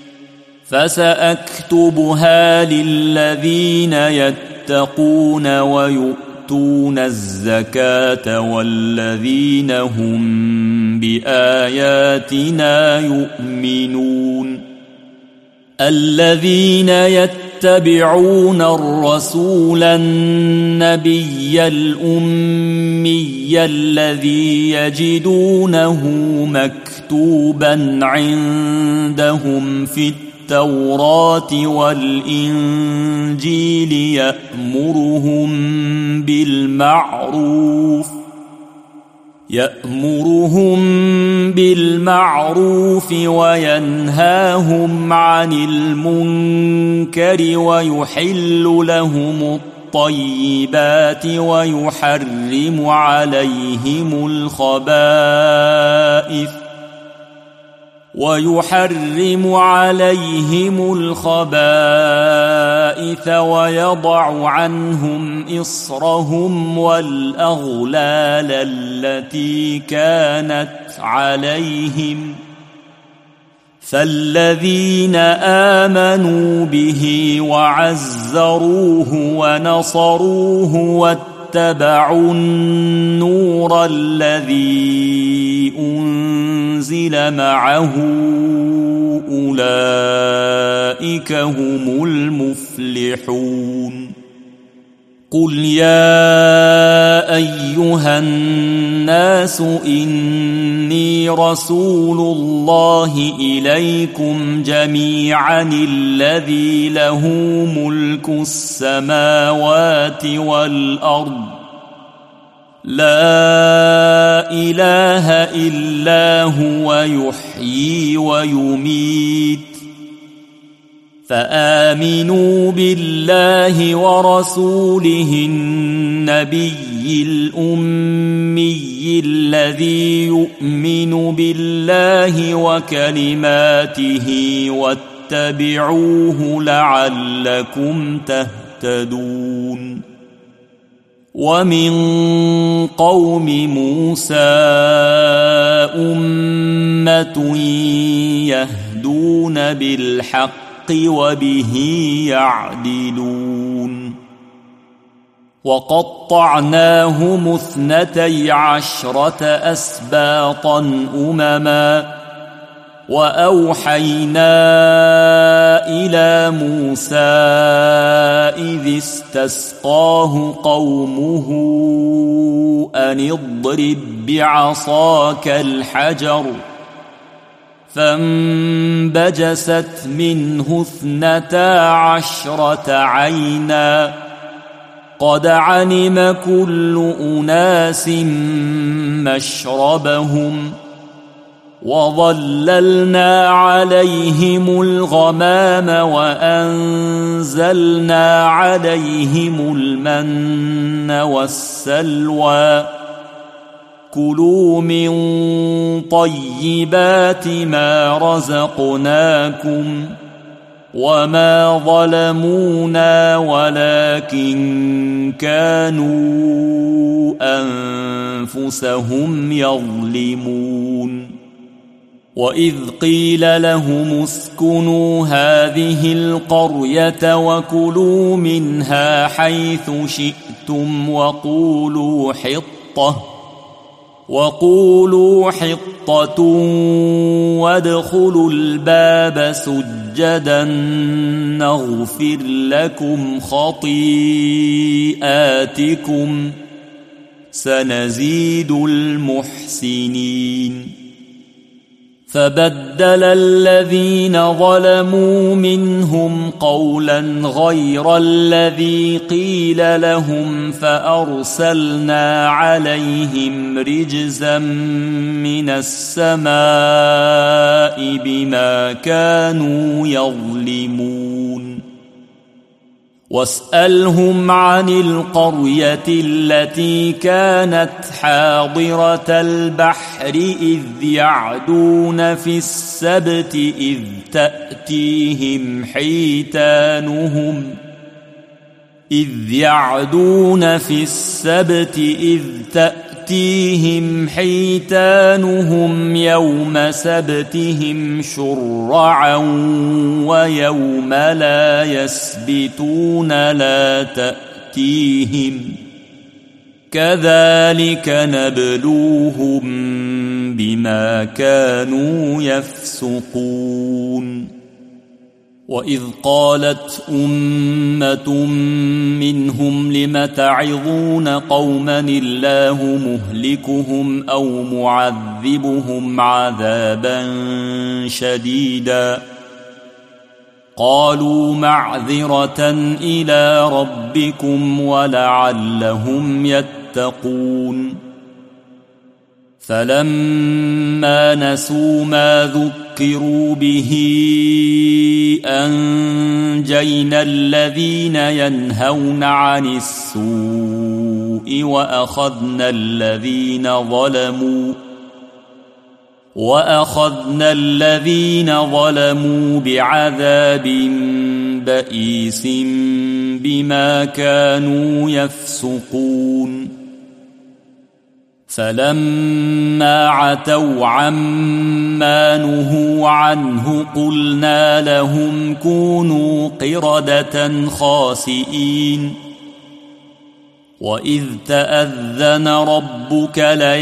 فسأكتبها للذين يتقون ويؤتون الزكاة والذين هم بآياتنا يؤمنون. الذين يتبعون الرسول النبي الأمي الذي يجدونه مكتوبا عندهم في التوراة والإنجيل يأمرهم بالمعروف وينهاهم عن المنكر ويحل لهم الطيبات ويحرم عليهم الخبائث ويضع عنهم إصرهم والأغلال التي كانت عليهم. فالذين آمنوا به وعزروه ونصروه واتبعوا النور الذي أنزل معه أولئك هم المفلحون. قل يا أيها الناس إني رسول الله إليكم جميعا الذي له ملك السماوات والأرض لا إله إلا هو يحيي ويميت فآمنوا بالله ورسوله النبي الأمي الذي يؤمن بالله وكلماته واتبعوه لعلكم تهتدون ومن قوم موسى أمة يهدون بالحق وبه يعدلون وقطعناهم 12 أسباطا أمما وأوحينا إلى موسى إذ استسقاه قومه أن اضرب بعصاك الحجر فانبجست منه 12 عينا قد علم كل أناس مشربهم وظللنا عليهم الغمام وأنزلنا عليهم المن والسلوى كلوا من طيبات ما رزقناكم وما ظلمونا ولكن كانوا أنفسهم يظلمون وإذ قيل لهم اسكنوا هذه القرية وكلوا منها حيث شئتم وقولوا حطة وادخلوا الباب سجدا نغفر لكم خطيئاتكم سنزيد المحسنين فبدل الذين ظلموا منهم قولا غير الذي قيل لهم فأرسلنا عليهم رجزا من السماء بما كانوا يظلمون واسألهم عن القرية التي كانت حاضرة البحر إذ يعدون في السبت إذ تأتيهم حيتانهم يوم سبتهم شرعا ويوم لا يسبتون لا تأتيهم كذلك نبلوهم بما كانوا يفسقون وإذ قالت أمة منهم لم تعظون قوما الله مهلكهم أو معذبهم عذابا شديدا قالوا معذرة إلى ربكم ولعلهم يتقون فلما نسوا ما ذكروا به أنجينا الذين ينهون عن السوء وأخذنا الذين ظلموا بعذاب بئيس بما كانوا يفسقون فلما عتوا عما نهوا عنه قلنا لهم كونوا قردة خاسئين وإذ تأذن ربك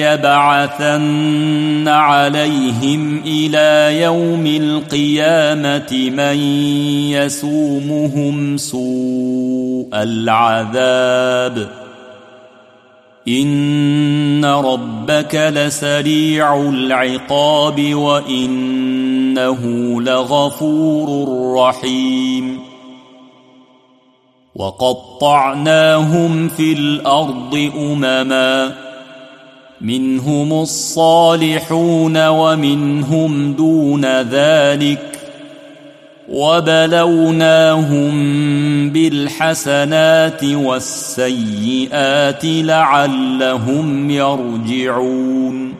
ليبعثن عليهم إلى يوم القيامة من يسومهم سوء العذاب إن ربك لسريع العقاب وإنه لغفور رحيم وقطعناهم في الأرض أمما منهم الصالحون ومنهم دون ذلك وبلوناهم بالحسنات والسيئات لعلهم يرجعون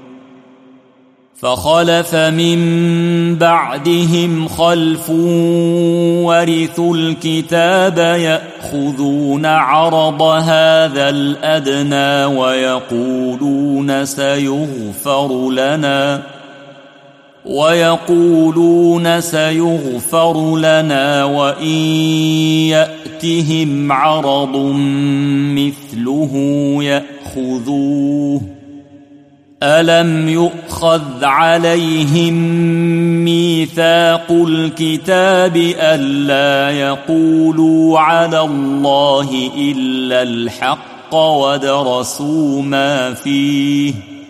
فخلف من بعدهم خلف ورثوا الكتاب يأخذون عرض هذا الأدنى ويقولون سيغفر لنا وإن يأتهم عرض مثله يأخذوه ألم يؤخذ عليهم ميثاق الكتاب ألا يقولوا على الله إلا الحق ودرسوا ما فيه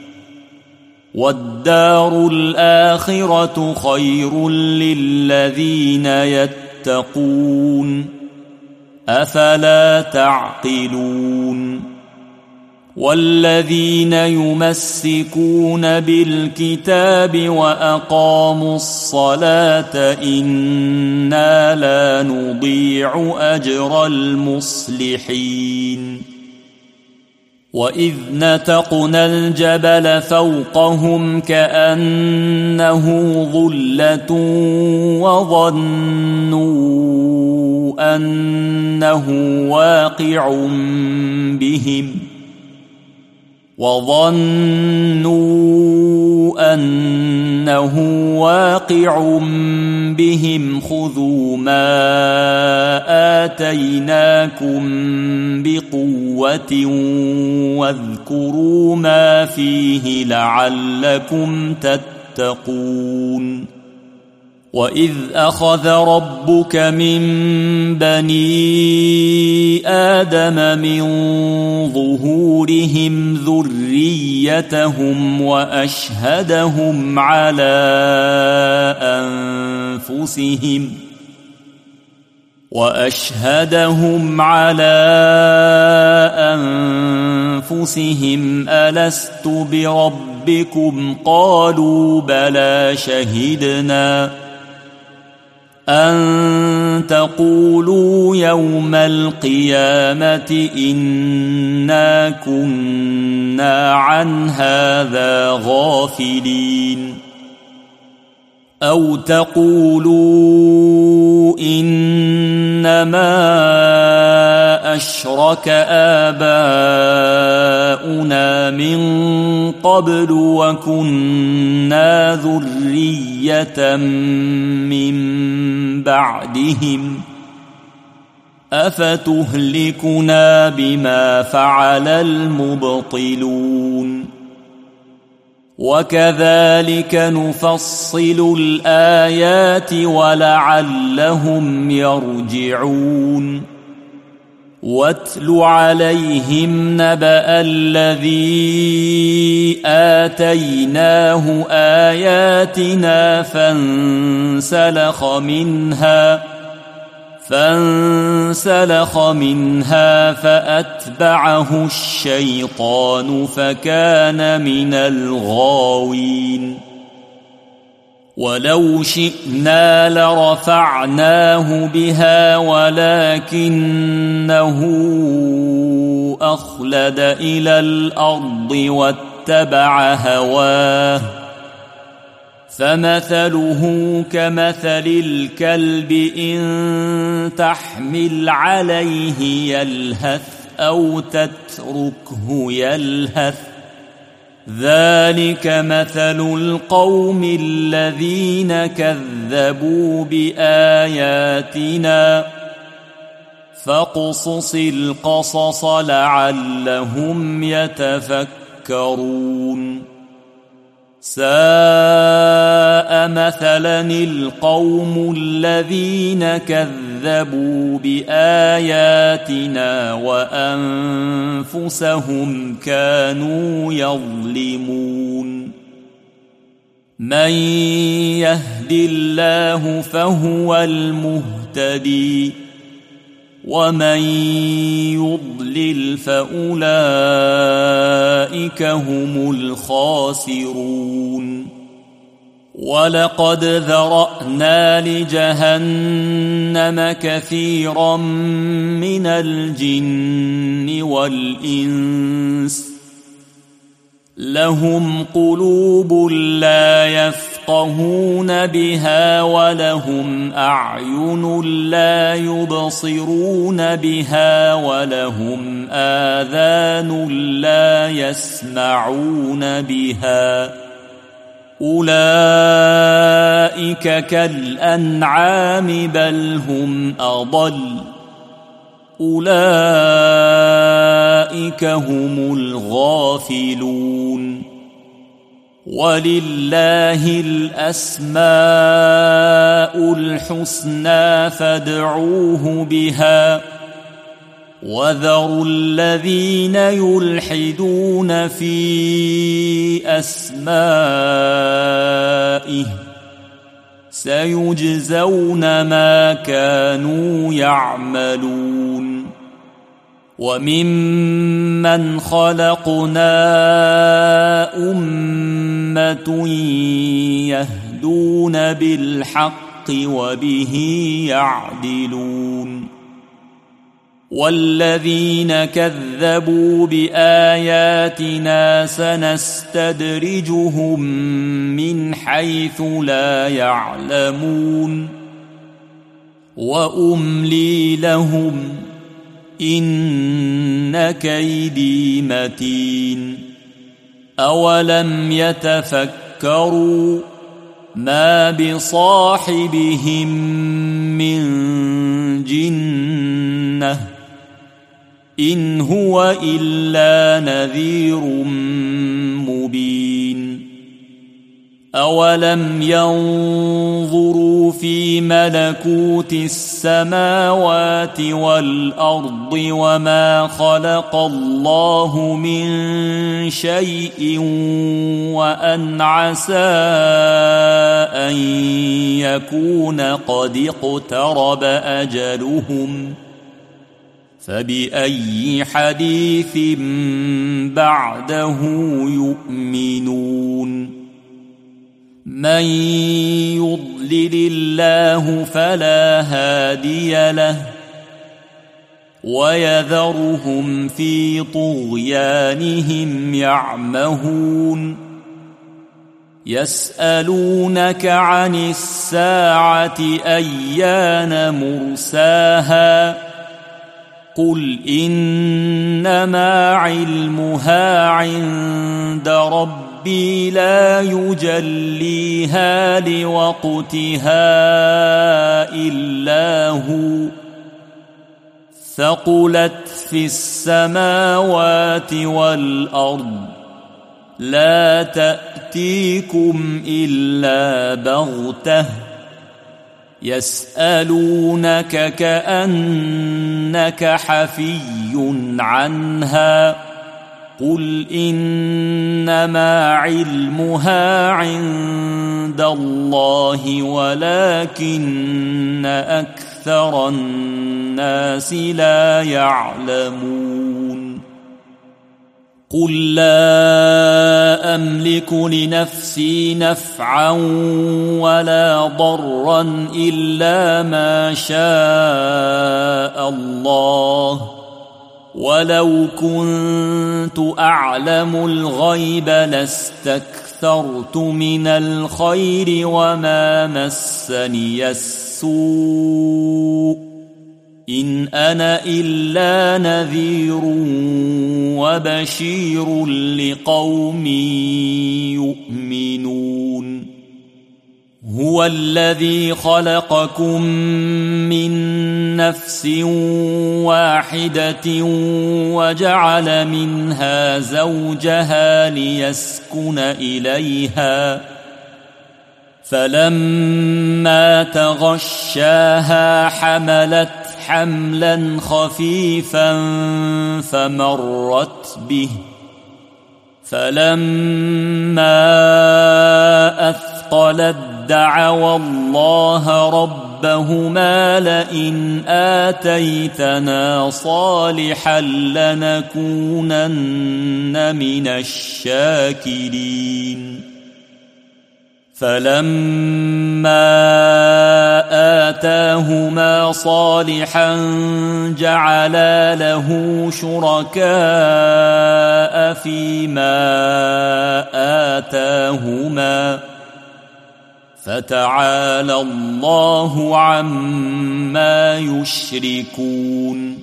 والدار الآخرة خير للذين يتقون أفلا تعقلون والذين يمسكون بالكتاب وأقاموا الصلاة إنا لا نضيع أجر المصلحين وإذ نتقنا الجبل فوقهم كأنه ظلة وظنوا أنه واقع بهم خذوا ما آتيناكم بقوة واذكروا ما فيه لعلكم تتقون وإذ أخذ ربك من بني آدم من ظهورهم ذريتهم وأشهدهم على أنفسهم ألست بربكم قالوا بلى شهدنا أن تقولوا يوم القيامة إنا كنا عن هذا غافلين أو تقولوا إنما أشرك آباؤنا من قبل وكنا ذرية من بعدهم أفتهلكنا بما فعل المبطلون وكذلك نفصل الآيات ولعلهم يرجعون واتل عليهم نبأ الذي آتيناه آياتنا فانسلخ منها فأتبعه الشيطان فكان من الغاوين ولو شئنا لرفعناه بها ولكنه أخلد إلى الأرض واتبع هواه فمثله كمثل الكلب إن تحمل عليه يلهث أو تتركه يلهث ذلك مثل القوم الذين كذبوا بآياتنا فاقصص القصص لعلهم يتفكرون ساء مثلا القوم الذين كذبوا بآياتنا وأنفسهم كانوا يظلمون من يهد الله فهو المهتدي ومن يضلل فأولئك هم الخاسرون ولقد ذرأنا لجهنم كثيرا من الجن والإنس لهم قلوب لا يفقهون بها ولهم أعين لا يبصرون بها ولهم آذان لا يسمعون بها أولئك كالأنعام بل هم أضل أولئك هم الغافلون ولله الأسماء الحسنى فادعوه بها وذروا الذين يلحدون في أسمائه سيجزون ما كانوا يعملون وممن خلقنا أمة يهدون بالحق وبه يعدلون والذين كذبوا بآياتنا سنستدرجهم من حيث لا يعلمون وأملي لهم إن كيدي متين أولم يتفكروا ما بصاحبهم من جنة إن هو إلا نذير مبين أولم ينظروا في ملكوت السماوات والأرض وما خلق الله من شيء وأن عسى أن يكون قد اقترب أجلهم فبأي حديث بعده يؤمنون من يضلل الله فلا هادي له ويذرهم في طغيانهم يعمهون يسألونك عن الساعة أيان مرساها قل إنما علمها عند ربي لا يجليها لوقتها إلا هو ثقلت في السماوات والأرض لا تأتيكم إلا بغتة يسألونك كأنك حفي عنها قل إنما علمها عند الله ولكن أكثر الناس لا يعلمون قل لا أملك لنفسي نفعا ولا ضرا إلا ما شاء الله ولو كنت أعلم الغيب لاستكثرت من الخير وما مسني السوء إن أنا إلا نذير وبشير لقوم يؤمنون هو الذي خلقكم من نفس واحدة وجعل منها زوجها ليسكن إليها فلما تغشاها حملت حملا خفيفا فمرت به فلما أثقلت دعوا الله ربهما لئن آتيتنا صالحا لنكونن من الشاكرين فلما آتاهما صالحا جعلا له شركاء فيما آتاهما فتعالى الله عما يشركون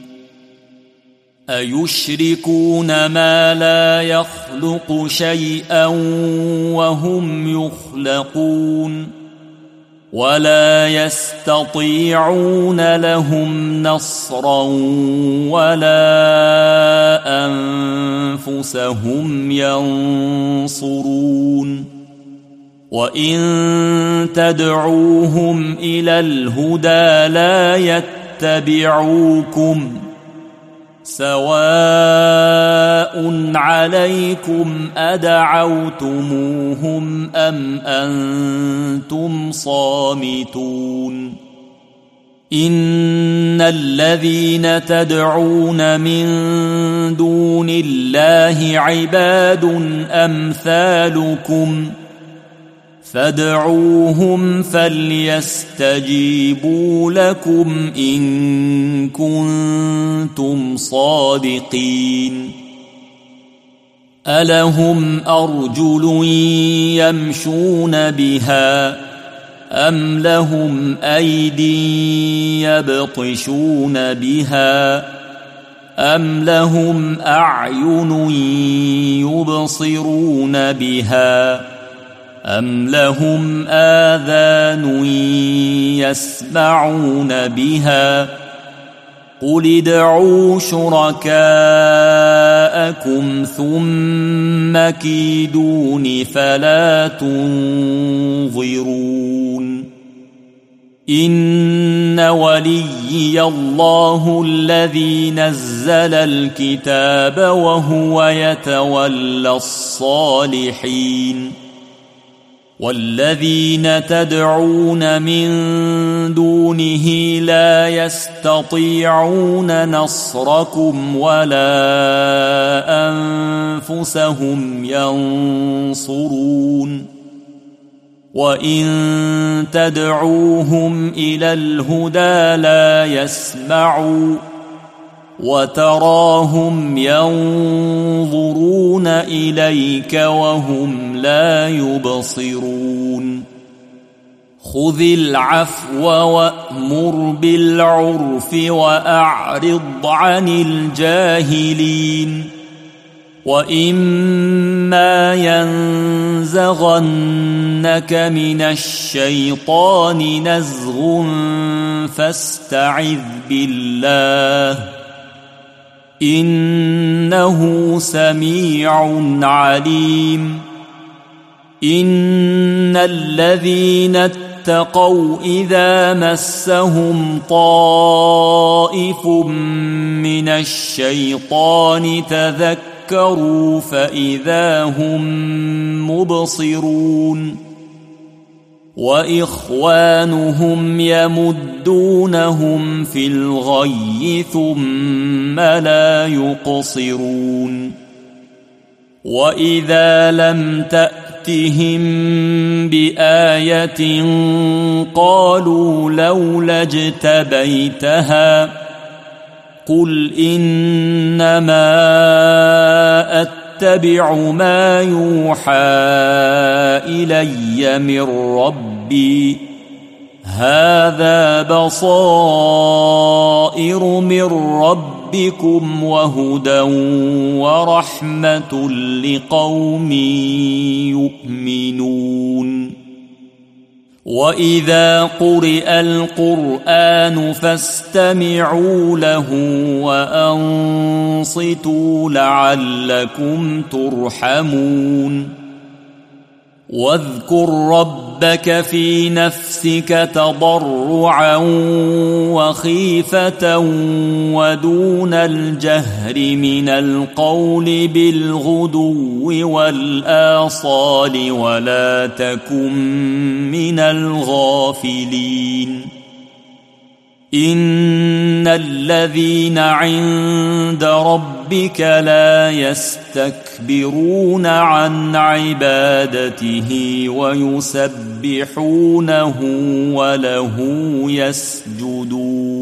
أيشركون ما لا يخلق شيئا وهم يخلقون ولا يستطيعون لهم نصرا ولا أنفسهم ينصرون وإن تدعوهم إلى الهدى لا يتبعوكم سواء عليكم أدعوتموهم أم أنتم صامتون إن الذين تدعون من دون الله عباد أمثالكم فادعوهم فليستجيبوا لكم إن كنتم صادقين ألهم أرجل يمشون بها أم لهم أيدي يبطشون بها أم لهم أعين يبصرون بها أم لهم آذان يسمعون بها قل ادعوا شركاءكم ثم كيدون فلا تنظرون إن وليي الله الذي نزل الكتاب وهو يتولى الصالحين والذين تدعون من دونه لا يستطيعون نصركم ولا أنفسهم ينصرون وإن تدعوهم إلى الهدى لا يسمعوا وتراهم ينظرون إليك وهم لا يبصرون خذ العفو وأمر بالعرف وأعرض عن الجاهلين وإما ينزغنك من الشيطان نزغ فاستعذ بالله إنه سميع عليم إن الذين اتقوا إذا مسهم طائف من الشيطان تذكروا فإذا هم مبصرون وإخوانهم يمدونهم في الغي ثم لا يقصرون وإذا لم تأتهم بآية قالوا لولا اجتبيتها قل إنما أتبع ما يوحى إلي من ربي هذا بصائر من ربكم وهدى ورحمة لقوم يؤمنون وإذا قرئ القرآن فاستمعوا له وأنصتوا لعلكم ترحمون واذكر ربك في نفسك تضرعا وخيفة ودون الجهر من القول بالغدو والآصال ولا تكن من الغافلين إن الذين عند ربك لا يستكبرون عن عبادته ويسبحونه وله يسجدون